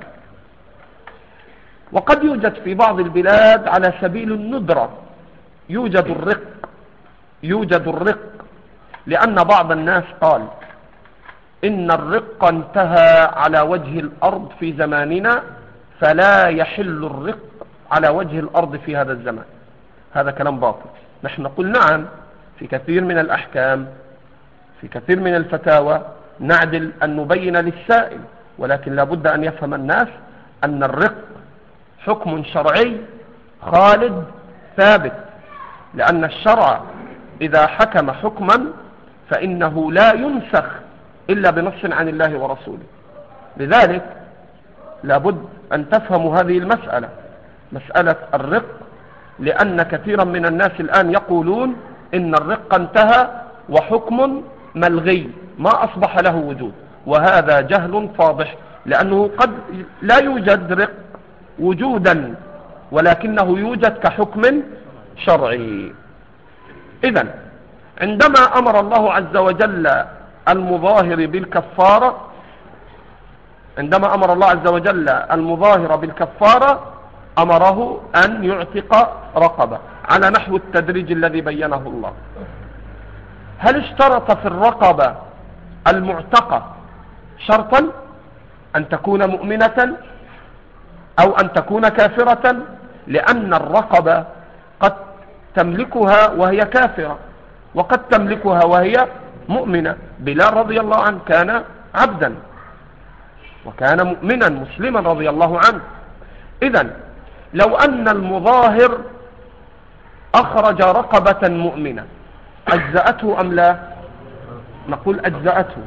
وقد يوجد في بعض البلاد على سبيل الندرة يوجد الرق يوجد الرق لأن بعض الناس قال إن الرق انتهى على وجه الأرض في زماننا، فلا يحل الرق على وجه الأرض في هذا الزمان. هذا كلام باطل. نحن نقول نعم، في كثير من الأحكام، في كثير من الفتاوى نعدل أن نبين للسائل، ولكن لابد أن يفهم الناس أن الرق حكم شرعي خالد ثابت، لأن الشرع إذا حكم حكما فإنه لا ينسخ إلا بنص عن الله ورسوله. لذلك لابد أن تفهموا هذه المسألة، مسألة الرق، لأن كثيرا من الناس الآن يقولون إن الرق انتهى وحكم ملغي ما أصبح له وجود، وهذا جهل فاضح، لأنه قد لا يوجد رق وجودا ولكنه يوجد كحكم شرعي. إذن عندما أمر الله عز وجل المظاهر بالكفارة عندما أمر الله عز وجل المظاهر بالكفارة أمره أن يعتق رقبة على نحو التدريج الذي بينه الله. هل اشترط في الرقبة المعتقة شرطا أن تكون مؤمنة أو أن تكون كافرة؟ لأن الرقبة قد تملكها وهي كافرة وقد تملكها وهي مؤمنة. بلال رضي الله عنه كان عبدا وكان مؤمنا مسلما رضي الله عنه. إذن لو أن المظاهر أخرج رقبة مؤمنة أجزأته أم لا؟ نقول أجزأته.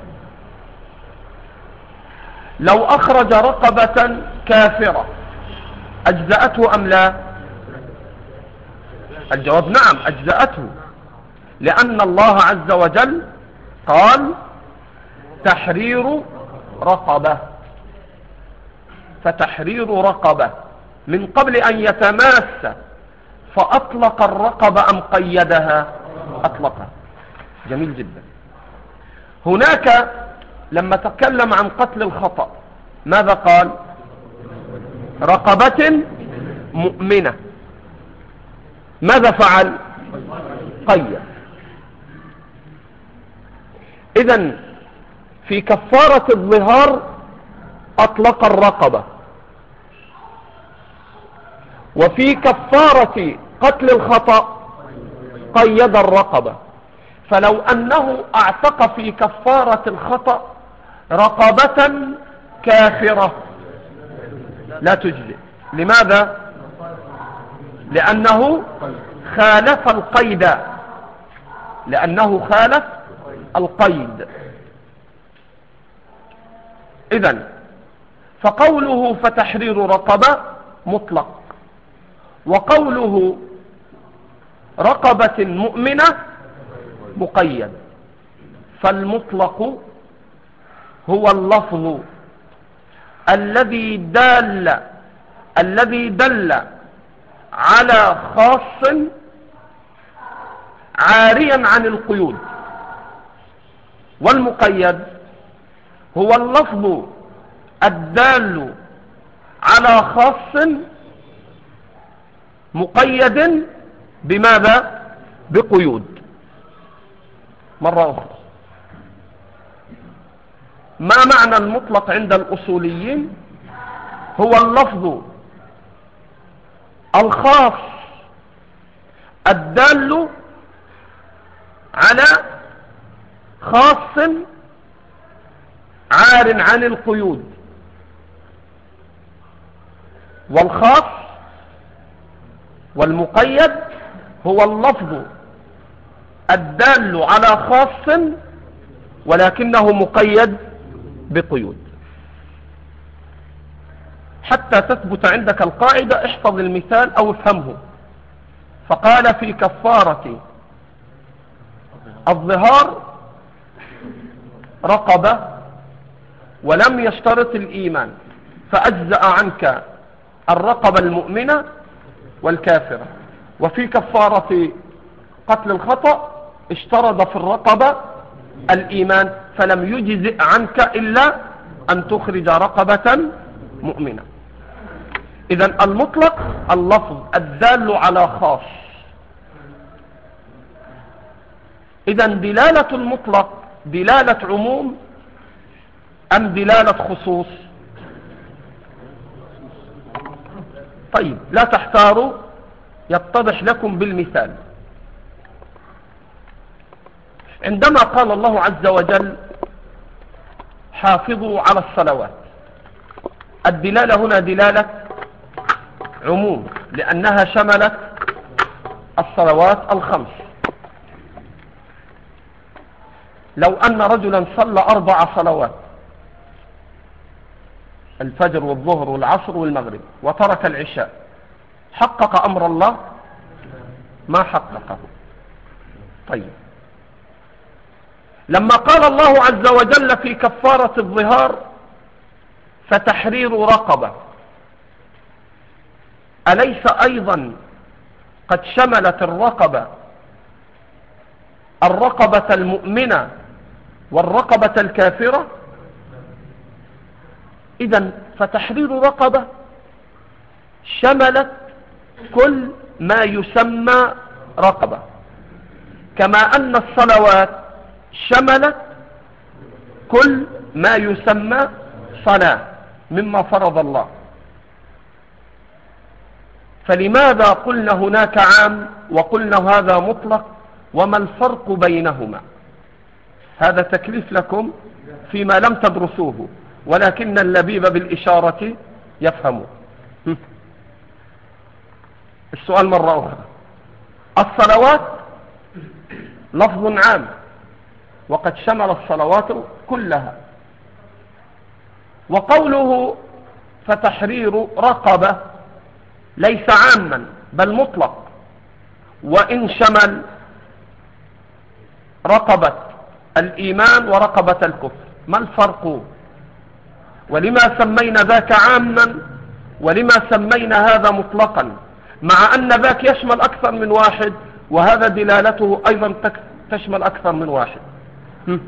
لو أخرج رقبة كافرة أجزأته أم لا؟ الجواب نعم، أجزأته، لأن الله عز وجل قال تحرير رقبة، فتحرير رقبة من قبل أن يتماس، فأطلق الرقبة أم قيدها؟ أطلقها. جميل جدا. هناك لما تكلم عن قتل الخطأ ماذا قال؟ رقبة مؤمنة. ماذا فعل؟ قيد. إذن في كفارة الظهار أطلق الرقبة، وفي كفارة قتل الخطأ قيد الرقبة. فلو أنه اعتق في كفارة الخطأ رقبة كافرة لا تجزئ. لماذا؟ لأنه خالف القيد لأنه خالف القيد. إذن فقوله فتحرير رقبة مطلق، وقوله رقبة مؤمنة مقيد. فالمطلق هو اللفظ الذي دل الذي دل على خاص عاريا عن القيود، والمقيد هو اللفظ الدال على خاص مقيد بماذا؟ بقيود. مرة أخرى، ما معنى المطلق عند الأصوليين؟ هو اللفظ الخاص الدال على خاص عار عن القيود. والخاص والمقيد هو اللفظ الدال على خاص ولكنه مقيد بقيود. حتى تثبت عندك القاعدة احفظ المثال أو افهمه. فقال في كفارة الظهار رقبة ولم يشترط الإيمان، فأجزأ عنك الرقبة المؤمنة والكافرة. وفي كفارة قتل الخطأ اشترط في الرقبة الإيمان، فلم يجزئ عنك إلا أن تخرج رقبة مؤمنة. إذن المطلق اللفظ الدال على خاص. إذن دلالة المطلق دلالة عموم أم دلالة خصوص؟ طيب لا تحتاروا، يتضح لكم بالمثال. عندما قال الله عز وجل حافظوا على الصلوات، الدلالة هنا دلالة عموم، لأنها شملت الصلوات الخمس. لو أن رجلا صلى أربع صلوات، الفجر والظهر والعصر والمغرب، وترك العشاء، حقق أمر الله؟ ما حققه. طيب لما قال الله عز وجل في كفارة الظهار فتحرير رقبة، أليس أيضا قد شملت الرقبة الرقبة المؤمنة والرقبة الكافرة؟ إذن فتحرير رقبة شملت كل ما يسمى رقبة، كما أن الصلوات شملت كل ما يسمى صلاة مما فرض الله. فلماذا قلنا هناك عام وقلنا هذا مطلق؟ وما الفرق بينهما؟ هذا تكليف لكم فيما لم تدرسوه، ولكن اللبيب بالإشارة يفهمه. السؤال مرة أخرى، الصلوات لفظ عام وقد شمل الصلوات كلها، وقوله فتحرير رقبة ليس عاما بل مطلق، وإن شمل رقبة الإيمان ورقبة الكفر. ما الفرق؟ ولما سمينا ذاك عاما ولما سمينا هذا مطلقا، مع أن ذاك يشمل أكثر من واحد وهذا دلالته أيضا تشمل أكثر من واحد؟ هم؟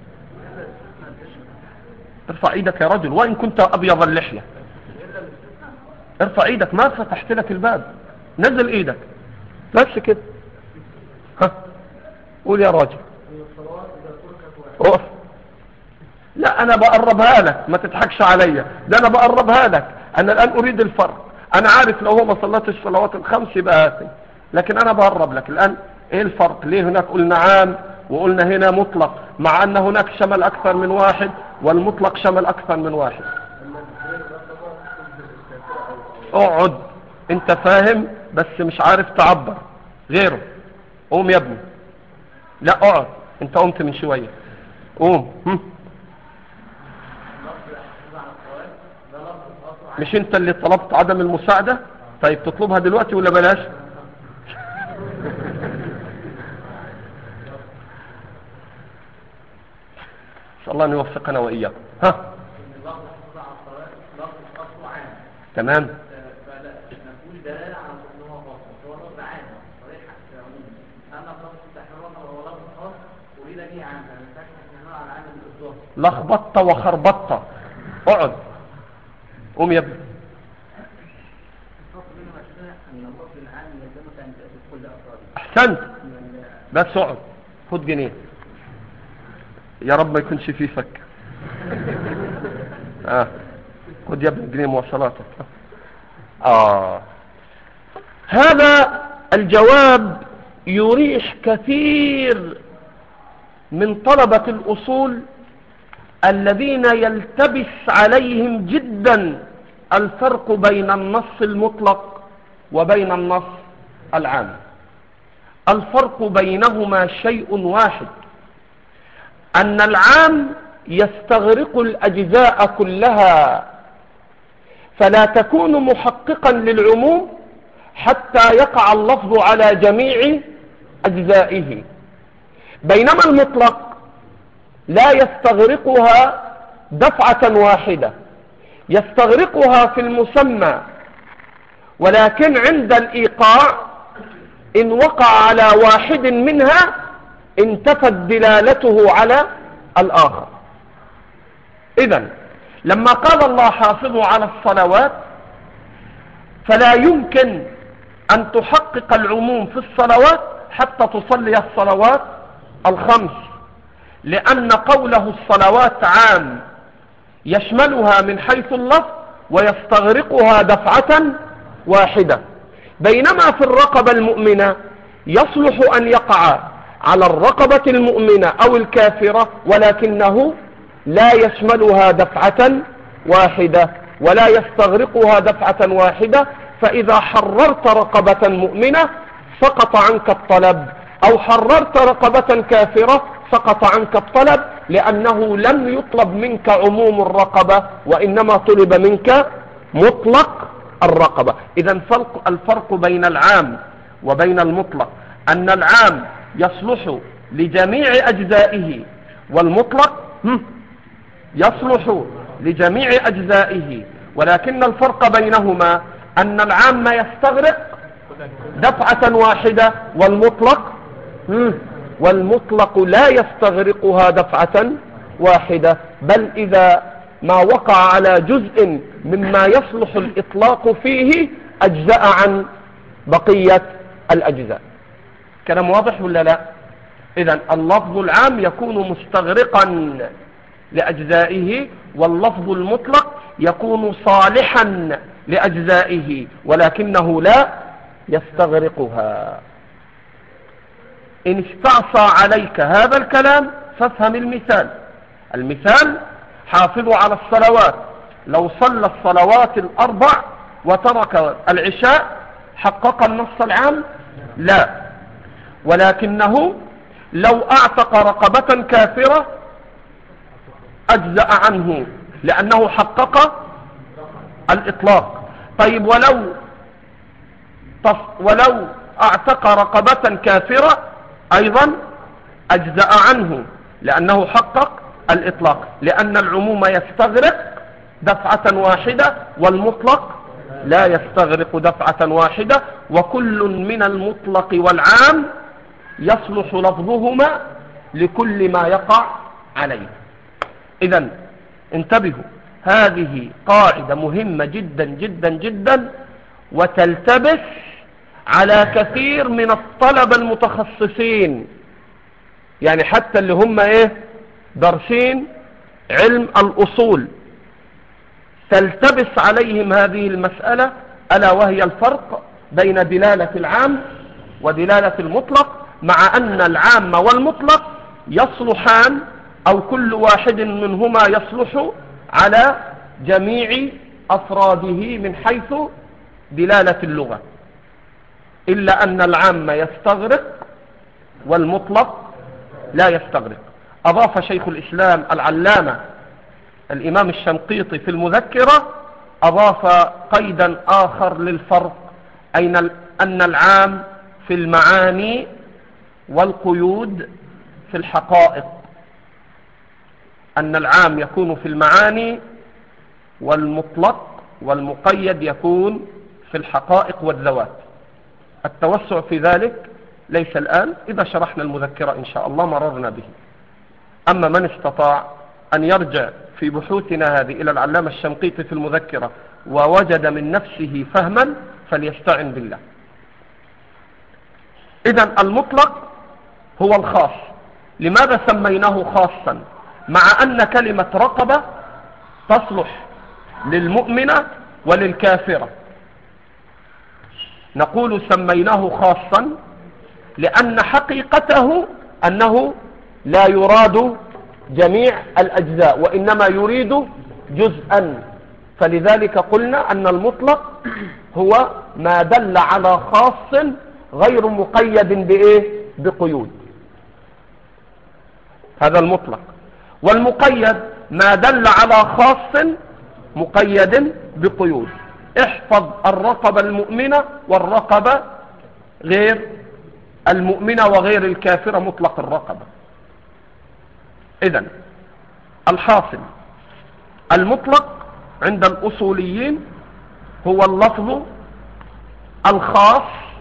ارفع ايدك يا رجل، وإن كنت أبيض اللحية ارفع ايدك، ما فتحت لك الباب، نزل ايدك بس كده. ها قول يا راجل. أوف. لا أنا بقربها لك، ما تضحكش عليا، ده أنا بقربها لك. أنا الآن أريد الفرق. أنا عارف لو هو ما صلاتش الصلوات الخمس يبقى آثم، لكن أنا بقرب لك الآن. إيه الفرق؟ ليه هناك قلنا عام وقلنا هنا مطلق، مع أن هناك شمل أكثر من واحد والمطلق شمل أكثر من واحد؟ اقعد، أنت فاهم بس مش عارف تعبر غيره. قوم يا ابني. لا اقعد، أنت قمت من شوية. قوم. هم؟ مش انت اللي طلبت عدم المساعدة؟ طيب تطلبها دلوقتي ولا بلاش؟ ان شاء الله نوفقنا وإياكم. ها تمام. لخبطت وخربطت. اقعد. قوم يا ابني. احسنت، بس اقعد. خد جنيه يا رب ما يكونش فيه فك. اه خد يا ابني جنيه مواصلاتك. اه هذا الجواب يريح كثير من طلبة الأصول الذين يلتبس عليهم جدا الفرق بين النص المطلق وبين النص العام. الفرق بينهما شيء واحد، أن العام يستغرق الأجزاء كلها، فلا تكون محققا للعموم حتى يقع اللفظ على جميع أجزائه، بينما المطلق لا يستغرقها دفعة واحدة يستغرقها في المسمى، ولكن عند الإيقاع إن وقع على واحد منها انتفت دلالته على الآخر. إذن لما قال الله حافظوا على الصلوات فلا يمكن أن تحقق العموم في الصلوات حتى تصلي الصلوات الخمس، لأن قوله الصلوات عام يشملها من حيث اللفظ ويستغرقها دفعة واحدة، بينما في الرقبة المؤمنة يصلح أن يقع على الرقبة المؤمنة أو الكافرة ولكنه لا يشملها دفعة واحدة ولا يستغرقها دفعة واحدة. فإذا حررت رقبة مؤمنة سقط عنك الطلب، أو حررت رقبة كافرة سقط عنك الطلب، لأنه لم يطلب منك عموم الرقبة وإنما طلب منك مطلق الرقبة. إذن الفرق بين العام وبين المطلق أن العام يصلح لجميع أجزائه والمطلق يصلح لجميع أجزائه، ولكن الفرق بينهما أن العام يستغرق دفعة واحدة والمطلق والمطلق لا يستغرقها دفعة واحدة، بل إذا ما وقع على جزء مما يصلح الإطلاق فيه أجزاء عن بقية الأجزاء. كلام واضح ولا لا؟ إذن اللفظ العام يكون مستغرقا لأجزائه، واللفظ المطلق يكون صالحا لأجزائه ولكنه لا يستغرقها. إن استعصى عليك هذا الكلام فافهم المثال. المثال حافظوا على الصلوات، لو صلى الصلوات الأربع وترك العشاء حقق النص العام؟ لا، ولكنه لو اعتق رقبة كافرة أجزأ عنه لأنه حقق الإطلاق. طيب ولو ولو اعتق رقبة كافرة أيضا أجزأ عنه لأنه حقق الإطلاق، لأن العموم يستغرق دفعة واحدة والمطلق لا يستغرق دفعة واحدة، وكل من المطلق والعام يصلح لفظهما لكل ما يقع عليه. إذن انتبهوا، هذه قاعدة مهمة جدا جدا جدا، وتلتبس على كثير من الطلبة المتخصصين، يعني حتى اللي هم ايه دارسين علم الأصول تلتبس عليهم هذه المسألة، ألا وهي الفرق بين دلالة العام ودلالة المطلق، مع أن العام والمطلق يصلحان أو كل واحد منهما يصلح على جميع أفراده من حيث دلالة اللغة، إلا أن العام يستغرق والمطلق لا يستغرق. أضاف شيخ الإسلام العلامة الإمام الشنقيطي في المذكرة أضاف قيدا آخر للفرق، أين أن العام في المعاني والقيود في الحقائق، أن العام يكون في المعاني والمطلق والمقيد يكون في الحقائق والذوات. التوسع في ذلك ليس الآن، إذا شرحنا المذكرة إن شاء الله مررنا به. أما من استطاع أن يرجع في بحوثنا هذه إلى العلامة الشنقيطي في المذكرة ووجد من نفسه فهما فليستعن بالله. إذن المطلق هو الخاص. لماذا سميناه خاصا؟ مع أن كلمة رقبة تصلح للمؤمنة وللكافرة، نقول سميناه خاصا لأن حقيقته أنه لا يراد جميع الأجزاء وإنما يريد جزءا، فلذلك قلنا أن المطلق هو ما دل على خاص غير مقيد بإيه؟ بقيود، هذا المطلق. والمقيد ما دل على خاص مقيد بقيود. احفظ الرقبة المؤمنة والرقبة غير المؤمنة وغير الكافرة مطلق الرقبة. إذن الحاصل المطلق عند الأصوليين هو اللفظ الخاص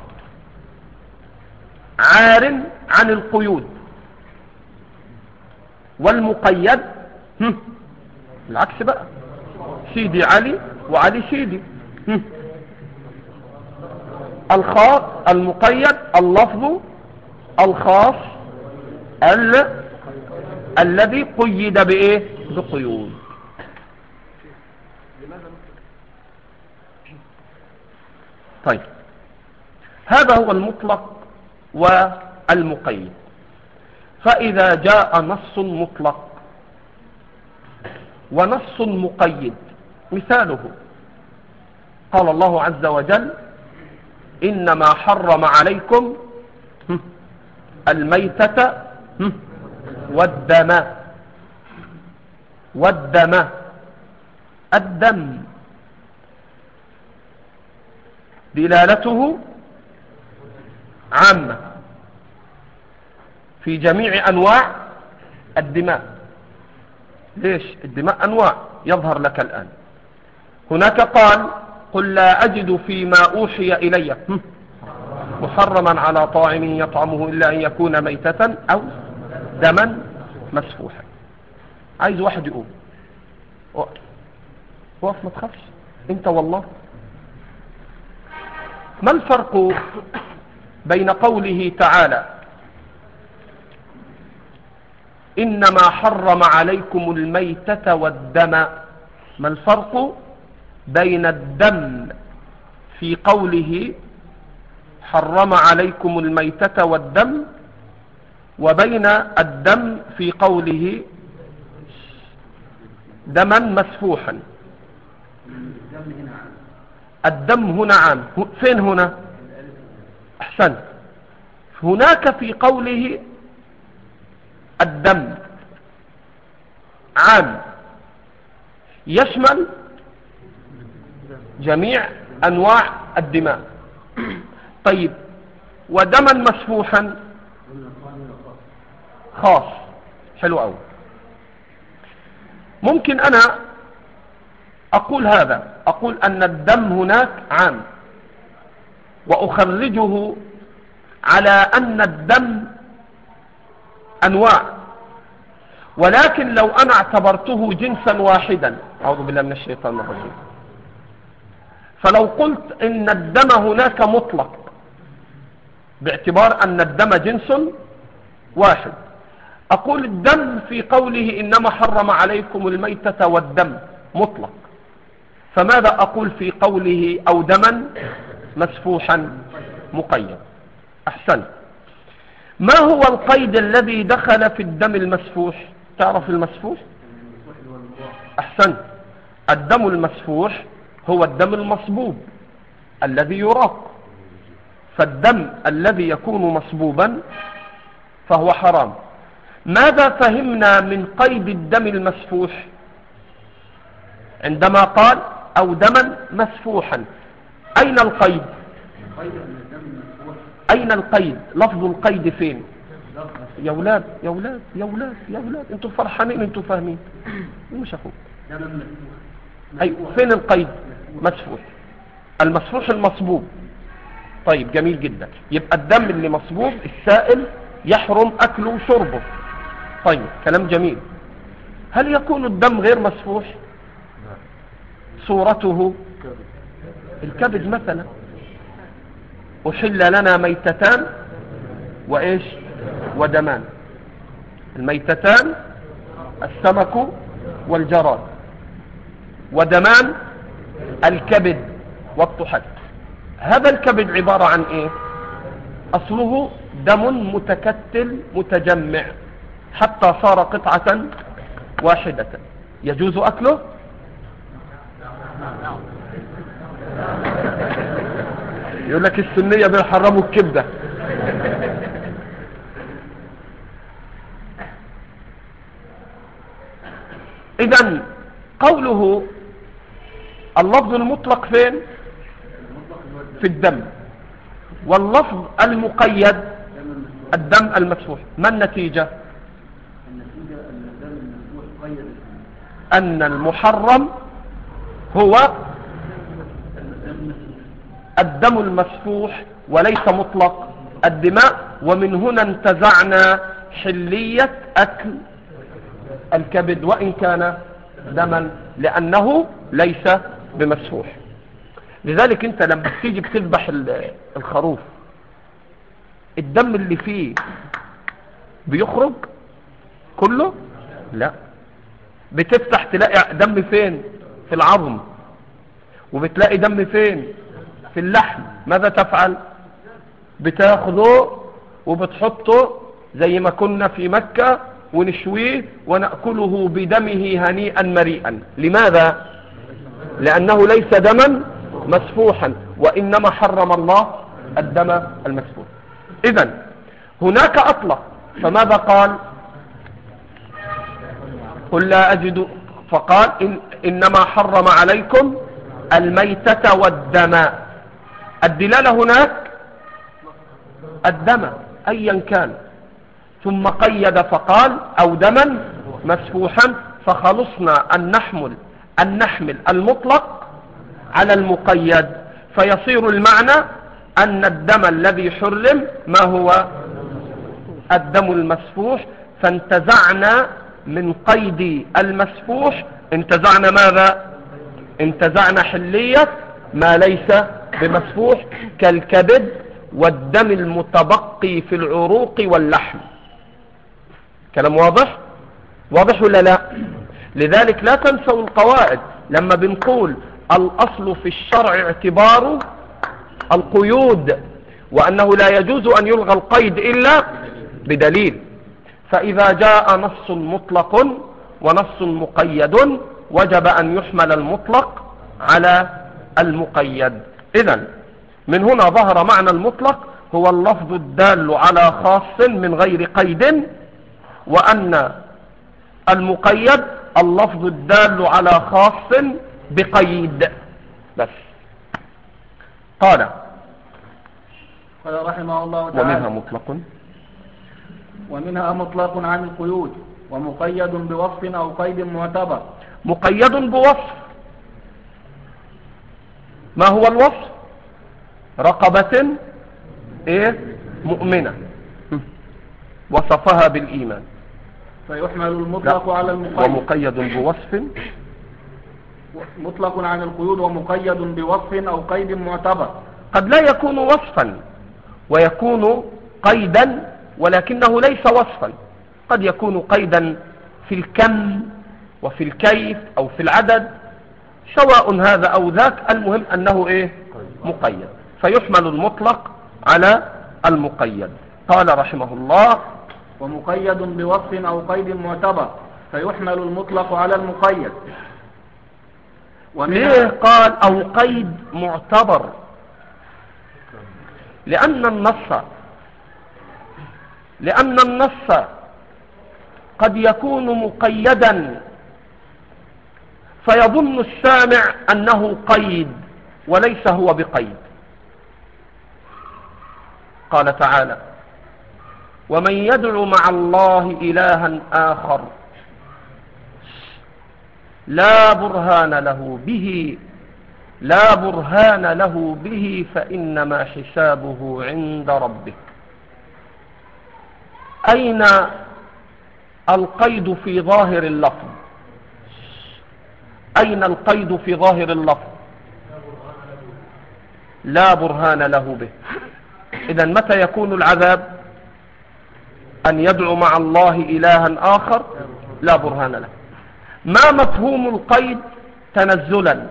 عار عن القيود، والمقيد هم. العكس بقى، سيدي علي وعلي سيدي. هم. الخاص المقيد اللفظ الخاص ال... الذي قيد بايه؟ بقيود. طيب هذا هو المطلق والمقيد. فإذا جاء نص مطلق ونص مقيد، مثاله قال الله عز وجل إنما حرم عليكم الميتة والدم. والدم الدم دلالته عامة في جميع أنواع الدماء. ليش؟ الدماء أنواع يظهر لك الآن. هناك قال قل لا أجد فيما أوحي إلي محرما على طاعم يطعمه إلا أن يكون ميتة أو دما مسفوحا. عايز واحد يقول وقف ما تخافش انت والله. ما الفرق بين قوله تعالى إنما حرم عليكم الميتة والدم؟ ما الفرق بين الدم في قوله حرم عليكم الميتة والدم وبين الدم في قوله دما مسفوحا؟ الدم هنا عام. فين هنا؟ احسنت. هناك في قوله الدم عام يشمل جميع انواع الدماء. طيب ودما مسفوحا خاص. حلو قوي. ممكن انا اقول هذا، اقول ان الدم هناك عام واخرجه على ان الدم انواع، ولكن لو انا اعتبرته جنسا واحدا، اعوذ بالله من الشيطان الرجيم، فلو قلت ان الدم هناك مطلق باعتبار ان الدم جنس واحد، اقول الدم في قوله انما حرم عليكم الميتة والدم مطلق، فماذا اقول في قوله او دما مسفوحا مقيد؟ احسن. ما هو القيد الذي دخل في الدم المسفوح؟ تعرف المسفوح؟ احسن. الدم المسفوح هو الدم المصبوب الذي يراق، فالدم الذي يكون مصبوبا فهو حرام. ماذا فهمنا من قيد الدم المسفوح عندما قال او دما مسفوحا؟ اين القيد؟ اين القيد؟ لفظ القيد فين يا ولاد يا ولاد يا ولاد يا ولاد؟ انتوا فرحانين، انتوا فاهمين مش اخوك. اي فين القيد؟ مسفوح. المسفوح المصبوب. طيب جميل جدا. يبقى الدم اللي مصبوب السائل يحرم اكله وشربه. طيب كلام جميل. هل يكون الدم غير مسفوح؟ صورته الكبد مثلا. أحل لنا ميتتان وإيش ودمان. الميتتان السمك والجراد، ودمان الكبد والطحال. هذا الكبد عبارة عن إيه؟ أصله دم متكتل متجمع حتى صار قطعة واحدة. يجوز أكله؟ يقول لك السنية بيحرموا الكبدة. إذن قوله اللفظ المطلق فين؟ في الدم. واللفظ المقيد الدم المسفوح. ما النتيجة؟ النتيجة أن الدم المسفوح قيد أن المحرم هو الدم المسفوح وليس مطلق الدماء، ومن هنا انتزعنا حلية أكل الكبد وإن كان دما لأنه ليس بمسفوح. لذلك انت لما تيجي بتذبح الخروف الدم اللي فيه بيخرج كله؟ لا، بتفتح تلاقي دم فين؟ في العظم، وبتلاقي دم فين؟ في اللحم. ماذا تفعل؟ بتاخذه وبتحطه زي ما كنا في مكة ونشويه ونأكله بدمه هنيئا مريئا. لماذا؟ لأنه ليس دما مسفوحا، وإنما حرم الله الدم المسفوح. إذن هناك أطلق، فماذا قال؟ قل لا أجد، فقال إن إنما حرم عليكم الميتة والدم. الدلالة هناك الدم أيا كان، ثم قيد فقال أو دما مسفوحا، فخلصنا أن نحمل أن نحمل المطلق على المقيد، فيصير المعنى أن الدم الذي حرم ما هو الدم المسفوح. فانتزعنا من قيد المسفوح، انتزعنا ماذا؟ انتزعنا حلية ما ليس بمسفوح كالكبد والدم المتبقي في العروق واللحم. كلام واضح؟ واضح ولا لا؟ لذلك لا تنسوا القواعد لما بنقول الأصل في الشرع اعتبار القيود، وأنه لا يجوز أن يلغى القيد إلا بدليل. فإذا جاء نص مطلق ونص مقيد وجب أن يحمل المطلق على المقيد. إذن من هنا ظهر معنى المطلق هو اللفظ الدال على خاص من غير قيد، وأن المقيد اللفظ الدال على خاص بقيد بس. قال قال رحمه الله تعالى: ومنها مطلق ومنها مطلق عن القيود، ومقيد بوصف أو قيد معتبر. مقيد بوصف. ما هو الوصف؟ رقبة ايه مؤمنة وصفها بالإيمان، فيحمل المطلق على المقيد. ومقيد بوصف. مطلق عن القيود ومقيد بوصف أو قيد معتبر. قد لا يكون وصفا ويكون قيدا، ولكنه ليس وصفا. قد يكون قيدا في الكم وفي الكيف أو في العدد، سواء هذا أو ذاك، المهم أنه إيه؟ مقيد. فيحمل المطلق على المقيد. قال رحمه الله: ومقيد بوصف أو قيد معتبر، فيحمل المطلق على المقيد. ليه قال أو قيد معتبر؟ لأن النص لأن النص قد يكون مقيدا فيظن السامع أنه قيد وليس هو بقيد. قال تعالى: ومن يدعو مع الله إلها آخر لا برهان له به لا برهان له به فإنما حسابه عند ربه. أين القيد في ظاهر اللفظ؟ أين القيد في ظاهر اللفظ؟ لا برهان له به. إذن متى يكون العذاب؟ أن يدعو مع الله إلها آخر لا برهان له. ما مفهوم القيد تنزلا؟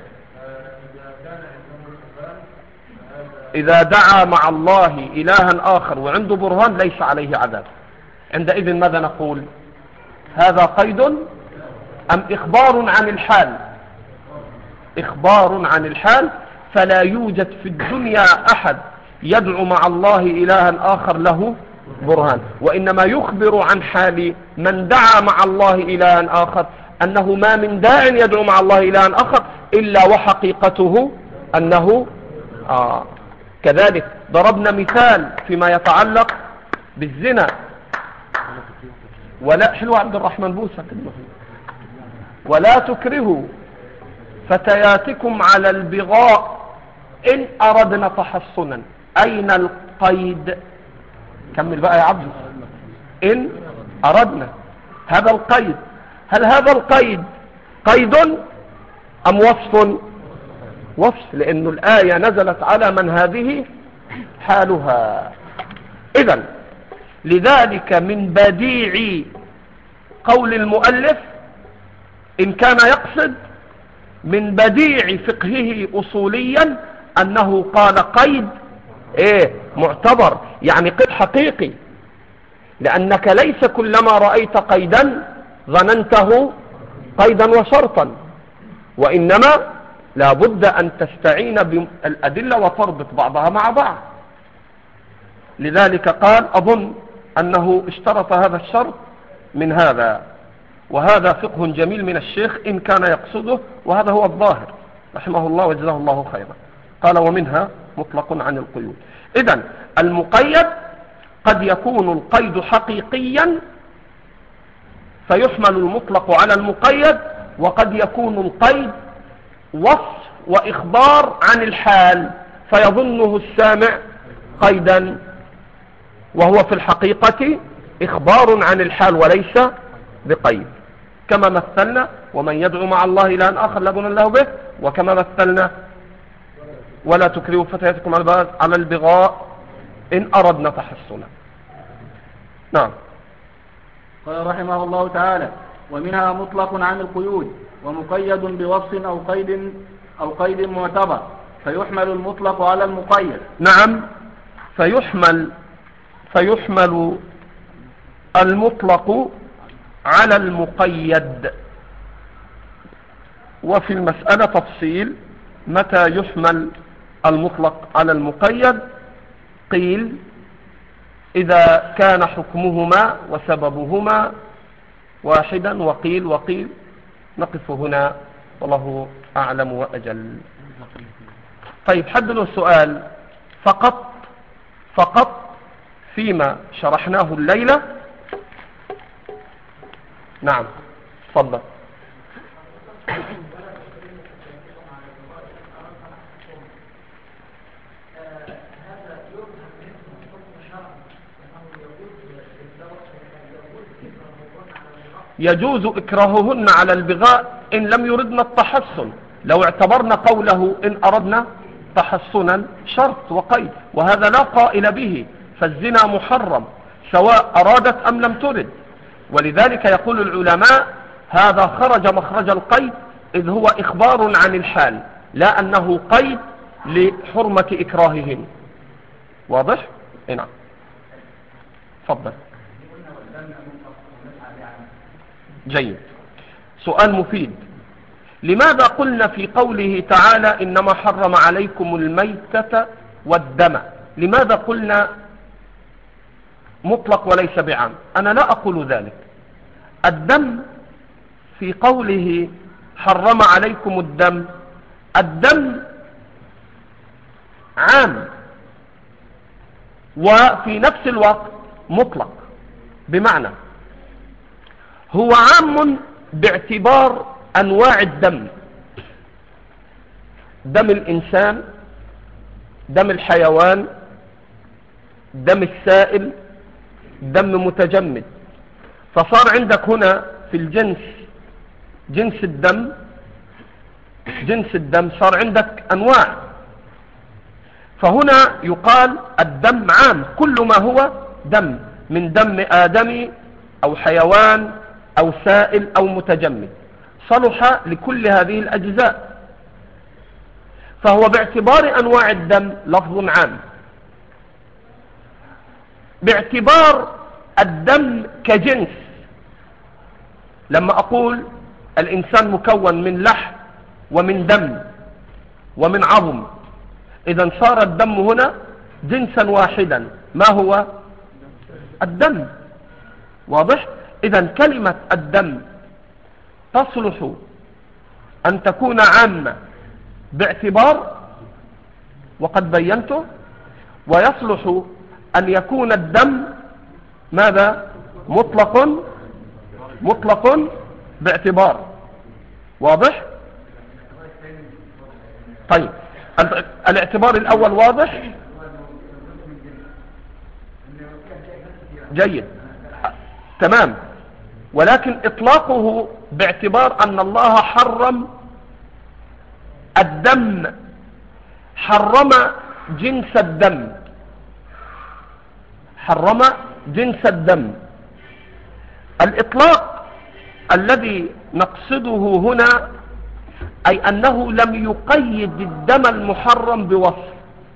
إذا دعا مع الله إلها آخر وعنده برهان ليس عليه عذاب. عندئذ ماذا نقول؟ هذا قيد أم إخبار عن الحال؟ إخبار عن الحال. فلا يوجد في الدنيا أحد يدعو مع الله إلها آخر له برهان، وإنما يخبر عن حال من دعا مع الله إلها آخر أنه ما من داع يدعو مع الله إلها آخر إلا وحقيقته أنه آه كذلك. ضربنا مثال فيما يتعلق بالزنا. ولا حلو عبد الرحمن بوسى ولا تكرهوا فتياتكم على البغاء إن أردنا تحصنا. أين القيد؟ كمل بقى يا عبد. إن أردنا، هذا القيد، هل هذا القيد قيد أم وصف؟ وصف، لأن الآية نزلت على من هذه حالها. إذن لذلك من بديع قول المؤلف إن كان يقصد من بديع فقهه أصوليا أنه قال قيد إيه معتبر، يعني قيد حقيقي، لأنك ليس كلما رأيت قيدا ظننته قيدا وشرطا، وإنما لا بد أن تستعين بالأدلة وتربط بعضها مع بعض. لذلك قال أظن أنه اشترط هذا الشرط من هذا، وهذا فقه جميل من الشيخ إن كان يقصده، وهذا هو الظاهر رحمه الله وجزاه الله خيرا. قال ومنها مطلق عن القيود. إذن المقيد قد يكون القيد حقيقيا فيحمل المطلق على المقيد، وقد يكون القيد وصف وإخبار عن الحال فيظنه السامع قيدا، وهو في الحقيقة إخبار عن الحال وليس بقيد، كما مثلنا ومن يدعو مع الله إلها آخر لا بنى له به، وكما مثلنا ولا تكرهوا فتياتكم على البغاء إن أردنا تحصنا. نعم. قال رحمه الله تعالى ومنها مطلق عن القيود ومقيد بوصف أو قيد أو قيد معتبر فيحمل المطلق على المقيد. نعم، فيحمل فيحمل المطلق على المقيد. وفي المسألة تفصيل متى يحمل المطلق على المقيد. قيل إذا كان حكمهما وسببهما واحدا، وقيل وقيل. نقف هنا والله أعلم وأجل. طيب حدنا السؤال فقط فقط فيما شرحناه الليلة. نعم تفضل. يجوز إكراههن على البغاء إن لم يردنا التحصن، لو اعتبرنا قوله إن أردنا تحصنا شرط وقيد، وهذا لا قائل به، فالزنا محرم سواء أرادت أم لم ترد. ولذلك يقول العلماء هذا خرج مخرج القيد، إذ هو إخبار عن الحال لا أنه قيد لحرمة إكراههن. واضح؟ نعم تفضل. جيد، سؤال مفيد. لماذا قلنا في قوله تعالى إنما حرم عليكم الميتة والدم؟ لماذا قلنا مطلق وليس بعام؟ أنا لا أقول ذلك. الدم في قوله حرم عليكم الدم، الدم عام وفي نفس الوقت مطلق، بمعنى هو عام باعتبار أنواع الدم، دم الإنسان، دم الحيوان، دم السائل، دم متجمد. فصار عندك هنا في الجنس جنس الدم جنس الدم صار عندك أنواع، فهنا يقال الدم عام، كل ما هو دم من دم آدمي أو حيوان أو سائل أو متجمد صلح لكل هذه الأجزاء، فهو باعتبار أنواع الدم لفظ عام. باعتبار الدم كجنس، لما أقول الإنسان مكون من لحم ومن دم ومن عظم، إذا صار الدم هنا جنسا واحدا، ما هو الدم. واضح؟ إذا كلمة الدم تصلح أن تكون عامة باعتبار وقد بينته، ويصلح أن يكون الدم ماذا؟ مطلق مطلق باعتبار. واضح؟ طيب الاعتبار الاول واضح؟ جيد، تمام. ولكن اطلاقه باعتبار ان الله حرم الدم، حرم جنس الدم، حرم جنس الدم. الاطلاق الذي نقصده هنا اي انه لم يقيد الدم المحرم بوصف.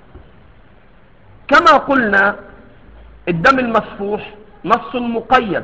كما قلنا الدم المسفوح نص مقيد.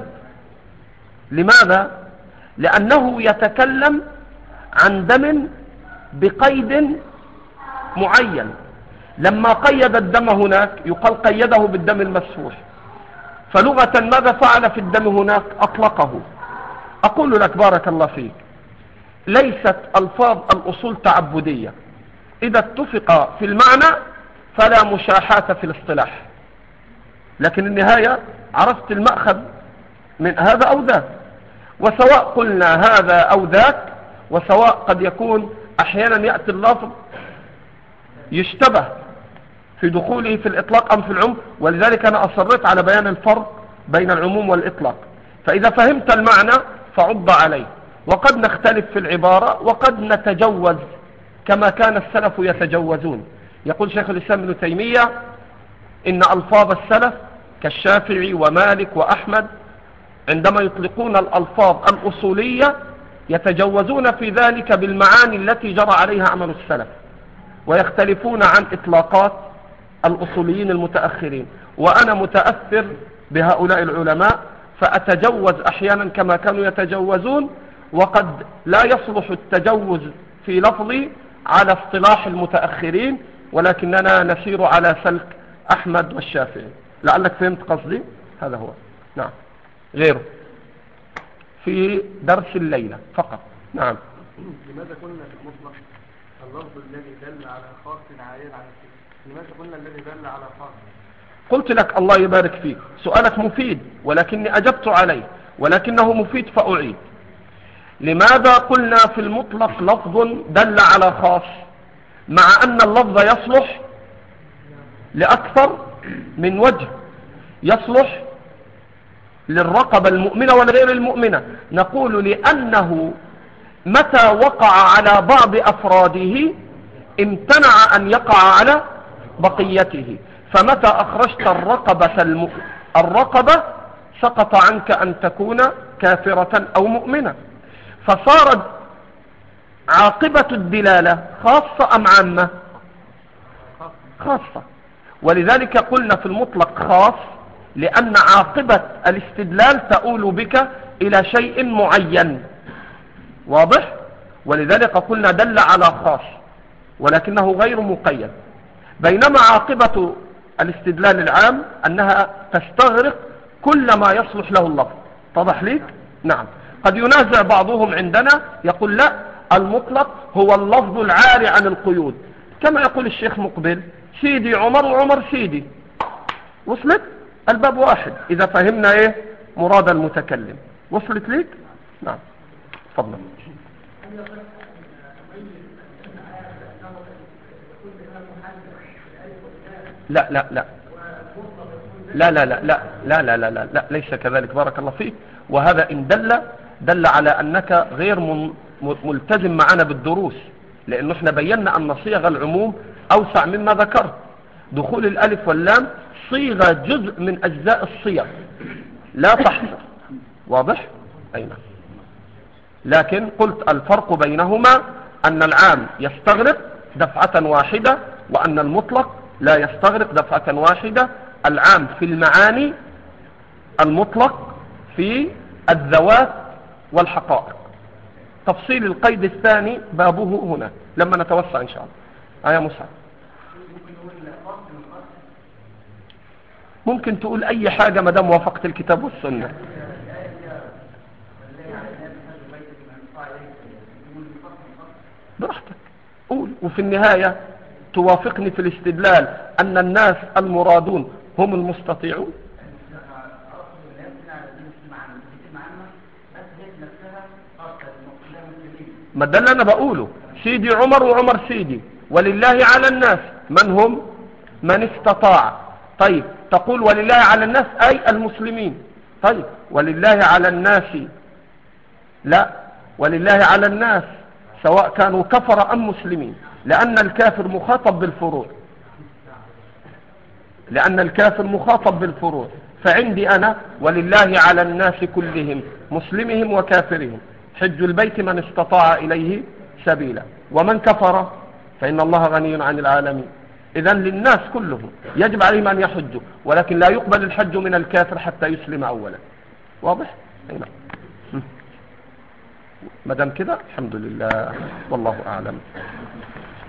لماذا؟ لأنه يتكلم عن دم بقيد معين. لما قيد الدم هناك يقال قيده بالدم المسفوح، فلغة ماذا فعل في الدم هناك؟ أطلقه. أقول لك بارك الله فيك، ليست ألفاظ الأصول تعبدية، إذا اتفق في المعنى فلا مشاحة في الاصطلاح، لكن النهاية عرفت المأخذ من هذا أو ذاك. وسواء قلنا هذا أو ذاك، وسواء قد يكون أحيانا يأتي اللفظ يشتبه في دخوله في الإطلاق أم في العموم، ولذلك أنا أصرت على بيان الفرق بين العموم والإطلاق. فإذا فهمت المعنى فعض عليه. وقد نختلف في العبارة وقد نتجوز كما كان السلف يتجوزون. يقول شيخ الإسلام ابن تيمية إن ألفاظ السلف كالشافعي ومالك وأحمد عندما يطلقون الألفاظ الأصولية يتجوزون في ذلك بالمعاني التي جرى عليها عمل السلف، ويختلفون عن إطلاقات الأصوليين المتأخرين. وأنا متأثر بهؤلاء العلماء فأتجوز أحيانا كما كانوا يتجوزون، وقد لا يصلح التجوز في لفظي على اصطلاح المتأخرين، ولكننا نسير على سلك أحمد والشافعي. لعلك فهمت قصدي؟ هذا هو. نعم، غيره في درس الليلة فقط. نعم. لماذا قلنا في المطلق اللفظ الذي دل على خاص عائد عن السلف؟ لماذا قلنا الذي دل على خاص؟ قلت لك الله يبارك فيك، سؤالك مفيد ولكني أجبت عليه، ولكنه مفيد فأعيد. لماذا قلنا في المطلق لفظ دل على خاص مع أن اللفظ يصلح لأكثر من وجه؟ يصلح للرقبة المؤمنة والغير المؤمنة. نقول لأنه متى وقع على بعض أفراده امتنع أن يقع على بقيته. فمتى أخرجت الرقبة الم... الرقبة سقط عنك أن تكون كافرة أو مؤمنة. فصارت عاقبة الدلالة خاصة أم عامة؟ خاصة. ولذلك قلنا في المطلق خاص لأن عاقبة الاستدلال تؤول بك إلى شيء معين. واضح؟ ولذلك قلنا دل على خاص ولكنه غير مقيد، بينما عاقبة الاستدلال العام أنها تستغرق كل ما يصلح له اللفظ. اتضح ليك؟ نعم. قد ينازع بعضهم عندنا يقول لا، المطلق هو اللفظ العاري عن القيود، كما يقول الشيخ مقبل سيدي عمر وعمر سيدي. وصلت؟ الباب واحد إذا فهمنا إيه مراد المتكلم. وصلت ليك؟ نعم، تفضل. لا لا لا لا لا لا لا لا لا لا لا لا ليس كذلك، بارك الله فيك. وهذا إن دل دل على أنك غير ملتزم معنا بالدروس، لأنه احنا بينا أن صيغ العموم أوسع مما ذكرت. دخول الألف واللام صيغة جزء من أجزاء الصيغ لا تحصر. واضح؟ أين؟ لكن قلت الفرق بينهما أن العام يستغرق دفعة واحدة وأن المطلق لا يستغرق دفعة واحدة. العام في المعاني، المطلق في الذوات والحقائق. تفصيل القيد الثاني بابه هنا لما نتوسع إن شاء الله. آية مصعب ممكن تقول أي حاجة ما دام وافقت الكتاب والسنة. براحتك قول، وفي النهاية توافقني في الاستدلال أن الناس المرادون هم المستطيعون. ما ده اللي انا بقوله، سيدي عمر وعمر سيدي، ولله على الناس من هم؟ من استطاع. طيب تقول ولله على الناس اي المسلمين. طيب ولله على الناس، لا، ولله على الناس سواء كانوا كفر ام مسلمين، لان الكافر مخاطب بالفروع، لان الكافر مخاطب بالفروع. فعندي انا ولله على الناس كلهم مسلمهم وكافرهم حج البيت من استطاع اليه سبيلا، ومن كفر فان الله غني عن العالمين. اذا للناس كلهم يجب عليهم ان يحجوا، ولكن لا يقبل الحج من الكافر حتى يسلم اولا. واضح؟ هنا ما دام كده الحمد لله، والله اعلم.